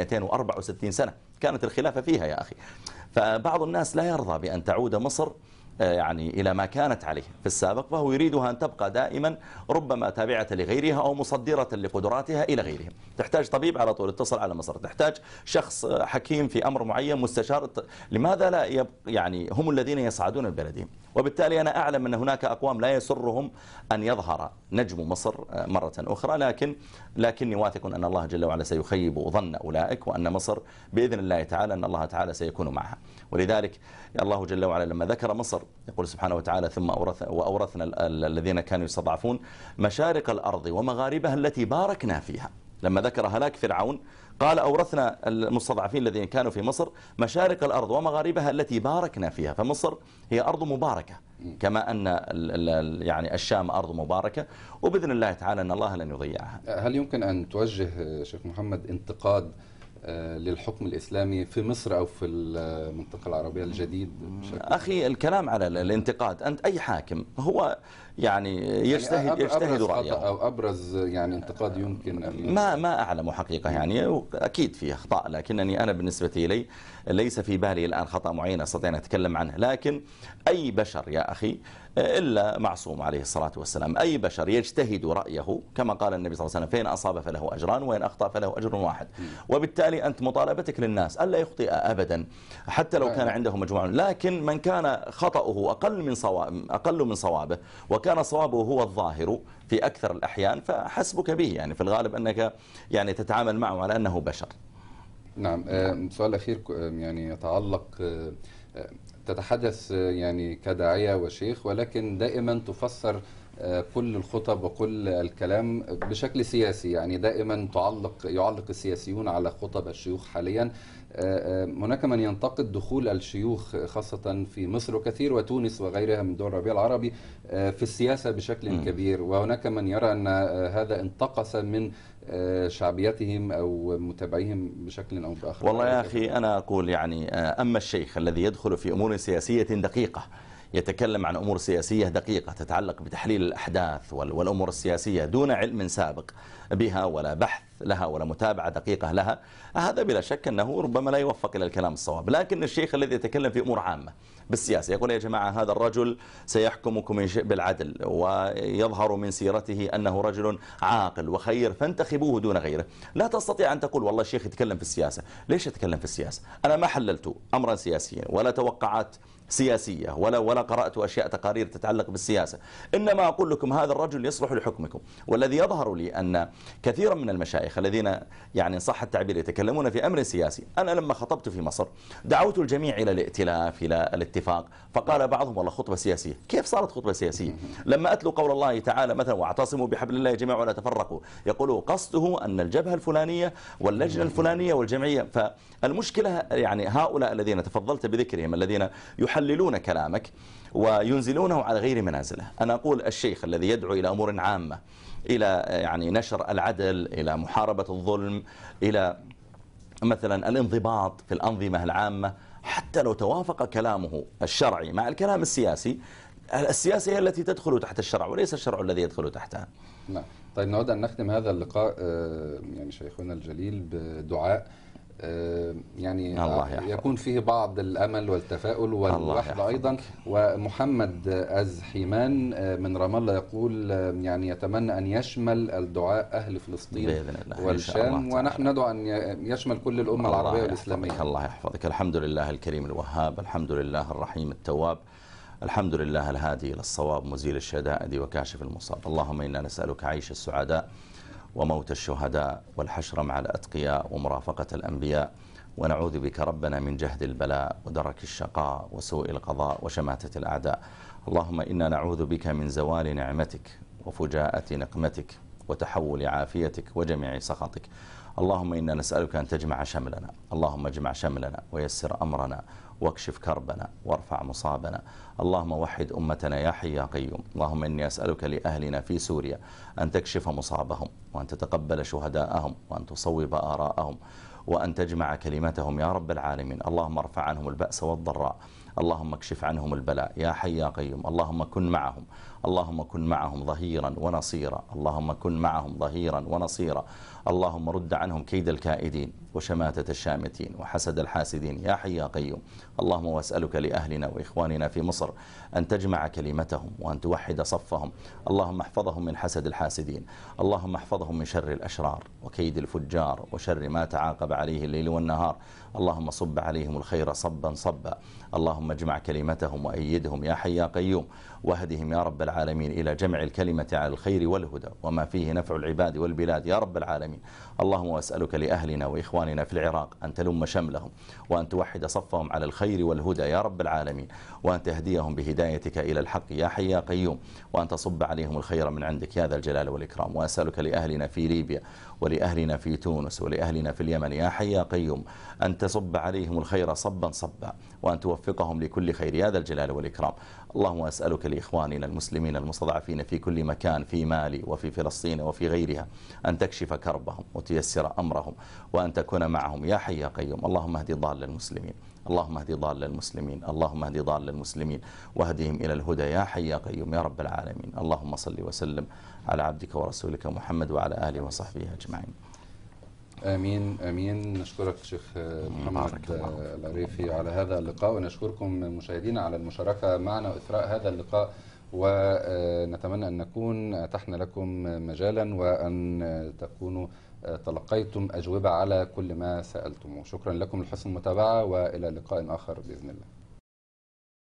264 سنة كانت الخلافة فيها يا أخي، فبعض الناس لا يرضى بأن تعود مصر يعني إلى ما كانت عليه في السابق، فهو يريدها أن تبقى دائما ربما تابعة لغيرها أو مصدرة لقدراتها إلى غيرهم. تحتاج طبيب على طول اتصل على مصر، تحتاج شخص حكيم في أمر معين مستشار، لماذا لا يعني هم الذين يصعدون ببلدهم. وبالتالي أنا أعلم أن هناك أقوام لا يسرهم أن يظهر نجم مصر مرة أخرى، لكني واثق أن الله جل وعلا سيخيب ظن أولئك، وأن مصر بإذن الله تعالى أن الله تعالى سيكون معها. ولذلك الله جل وعلا لما ذكر مصر يقول سبحانه وتعالى: ثم وأورثنا الذين كانوا يستضعفون مشارق الأرض ومغاربها التي باركنا فيها. لما ذكر هلاك فرعون قال: أورثنا المستضعفين الذين كانوا في مصر مشارق الأرض ومغاربها التي باركنا فيها. فمصر هي أرض مباركة، كما أن يعني الشام أرض مباركة، وبإذن الله تعالى أن الله لن يضيعها. هل يمكن أن توجه شيخ محمد انتقاد للحكم الإسلامي في مصر أو في المنطقة العربية الجديد؟ أخي الكلام على الانتقاد، أنت أي حاكم هو يعني يجتهد رأيه أو أبرز يعني انتقاد يمكن ما أعلم حقيقة، يعني أكيد فيه أخطاء، لكنني أنا بالنسبة إلي ليس في بالي الآن خطأ معين أستطيع أن أتكلم عنه. لكن أي بشر يا أخي إلا معصوم عليه الصلاة والسلام، أي بشر يجتهد رأيه كما قال النبي صلى الله عليه وسلم: فإن أصاب فله أجران وإن أخطأ فله أجر واحد. وبالتالي أنت مطالبتك للناس ألا يخطئ أبدا حتى لو كان عنده مجموعة، لكن من كان خطأه أقل من صوابه وكان صوابه هو الظاهر في أكثر الأحيان فحسبك به، يعني في الغالب أنك يعني تتعامل معه على أنه بشر. نعم. سؤال أخير يعني يتعلق، تتحدث يعني كداعية وشيخ، ولكن دائما تفسر كل الخطب وكل الكلام بشكل سياسي، يعني دائما يعلق السياسيون على خطب الشيوخ حاليا. هناك من ينتقد دخول الشيوخ خاصة في مصر وكثير وتونس وغيرها من دول الربيع العربي في السياسة بشكل كبير، وهناك من يرى أن هذا انتقص من شعبيتهم أو متابعيهم بشكل أو بآخر. والله يا أخي أنا أقول يعني أما الشيخ الذي يدخل في أمور سياسية دقيقة، يتكلم عن أمور سياسية دقيقة تتعلق بتحليل الأحداث والأمور السياسية دون علم سابق بها ولا بحث لها ولا متابعة دقيقة لها، هذا بلا شك أنه ربما لا يوفق إلى الكلام الصواب. لكن الشيخ الذي يتكلم في أمور عامة بالسياسة يقول: يا جماعة هذا الرجل سيحكمكم بالعدل ويظهر من سيرته أنه رجل عاقل وخير فانتخبوه دون غيره. لا تستطيع أن تقول والله الشيخ يتكلم في السياسة. ليش يتكلم في السياسة؟ أنا ما حللت أمرا سياسيا ولا توقعات سياسية ولا قرأت أشياء تقارير تتعلق بالسياسة، إنما أقول لكم هذا الرجل يصلح لحكمكم. والذي يظهر لي أن كثيرا من المشايخ الذين يعني صح التعبير يتكلمون في أمر سياسي، أنا لما خطبت في مصر دعوت الجميع إلى الائتلاف إلى الاتفاق، فقال بعضهم والله خطبة سياسية. كيف صارت خطبة سياسية؟ لما أتلو قول الله تعالى مثلا: واعتصموا بحبل الله جميعا ولا تفرقوا، يقولوا قصده أن الجبهة الفلانية واللجنة الفلانية والجمعية. فالمشكلة يعني هؤلاء الذين تفضلت بذكرهم الذين يحللون كلامك وينزلونه على غير منازله. أنا أقول الشيخ الذي يدعو إلى أمور عامة، إلى يعني نشر العدل، إلى محاربة الظلم، إلى مثلا الانضباط في الأنظمة العامة، حتى لو توافق كلامه الشرعي مع الكلام السياسي، السياسة هي التي تدخل تحت الشرع وليس الشرع الذي يدخل تحتها. نعم. طيب نود أن نختم هذا اللقاء يعني شيخنا الجليل بدعاء يعني يكون فيه بعض الأمل والتفاؤل والوحدة أيضا. ومحمد أزحيمان من رام الله يقول يعني يتمنى أن يشمل الدعاء أهل فلسطين والشام، ونحن ندعو أن يشمل كل الأمة العربية والإسلامية. الله يحفظك. الحمد لله الكريم الوهاب، الحمد لله الرحيم التواب، الحمد لله الهادي إلى الصواب مزيل الشدائد وكاشف المصاب. اللهم إنا نسألك عيش السعداء وموت الشهداء والحشر مع الأتقياء ومرافقة الأنبياء، ونعوذ بك ربنا من جهد البلاء ودرك الشقاء وسوء القضاء وشماتة الأعداء. اللهم إنا نعوذ بك من زوال نعمتك وفجاءة نقمتك وتحول عافيتك وجميع سخطك. اللهم إنا نسألك أن تجمع شملنا، اللهم اجمع شملنا ويسر أمرنا واكشف كربنا وارفع مصابنا. اللهم وحد أمتنا يا حي يا قيوم. اللهم إني أسألك لأهلنا في سوريا أن تكشف مصابهم وأن تتقبل شهداءهم وأن تصوب آراءهم وأن تجمع كلمتهم يا رب العالمين. اللهم ارفع عنهم البأس والضراء، اللهم اكشف عنهم البلاء يا حي يا قيوم. اللهم كن معهم، اللهم كن معهم ظهيرا ونصيرا، اللهم كن معهم ظهيرا ونصيرا. اللهم رد عنهم كيد الكائدين وشماتة الشامتين وحسد الحاسدين يا حي يا قيوم. اللهم واسألك لأهلنا وإخواننا في مصر أن تجمع كلمتهم وأن توحد صفهم. اللهم احفظهم من حسد الحاسدين، اللهم احفظهم من شر الأشرار وكيد الفجار وشر ما تعاقب عليه الليل والنهار. اللهم صب عليهم الخير صبا صبا. اللهم اجمع كلمتهم وأيدهم يا حي يا قيوم، واهدهم يا رب العالمين إلى جمع الكلمة على الخير والهدى وما فيه نفع العباد والبلاد يا رب العالمين. اللهم واسألك لأهلنا وإخواننا في العراق أن تلم شملهم وأن توحد صفهم على الخير والهدى يا رب العالمين، وأن تهديهم بهدايتك إلى الحق يا حي يا قيوم، وأن تصب عليهم الخير من عندك يا ذا الجلال والإكرام. وأسألك لأهلنا في ليبيا ولأهلنا في تونس ولأهلنا في اليمن يا حي يا قيوم أن تصب عليهم الخير صبا صبا، وأن توفقهم لكل خير يا ذا الجلال والإكرام. اللهم أسألك لإخواننا المسلمين المستضعفين في كل مكان في مالي وفي فلسطين وفي غيرها أن تكشف كربهم وتيسر أمرهم وأن تكون معهم يا حي يا قيوم. اللهم اهدي ضال المسلمين، اللهم اهدي ضال المسلمين، اللهم اهدي ضال المسلمين واهدهم إلى الهدى يا حي يا قيوم يا رب العالمين. اللهم صل وسلم على عبدك ورسولك محمد وعلى آله وصحبه أجمعين. آمين آمين. نشكرك شيخ محمد العريفي على هذا اللقاء، ونشكركم مشاهدينا على المشاركة معنا وإثراء هذا اللقاء، ونتمنى أن نكون أتحنا لكم مجالا وأن تكونوا تلقيتم أجوبة على كل ما سألتم. شكرا لكم لحسن المتابعة، وإلى لقاء آخر بإذن الله.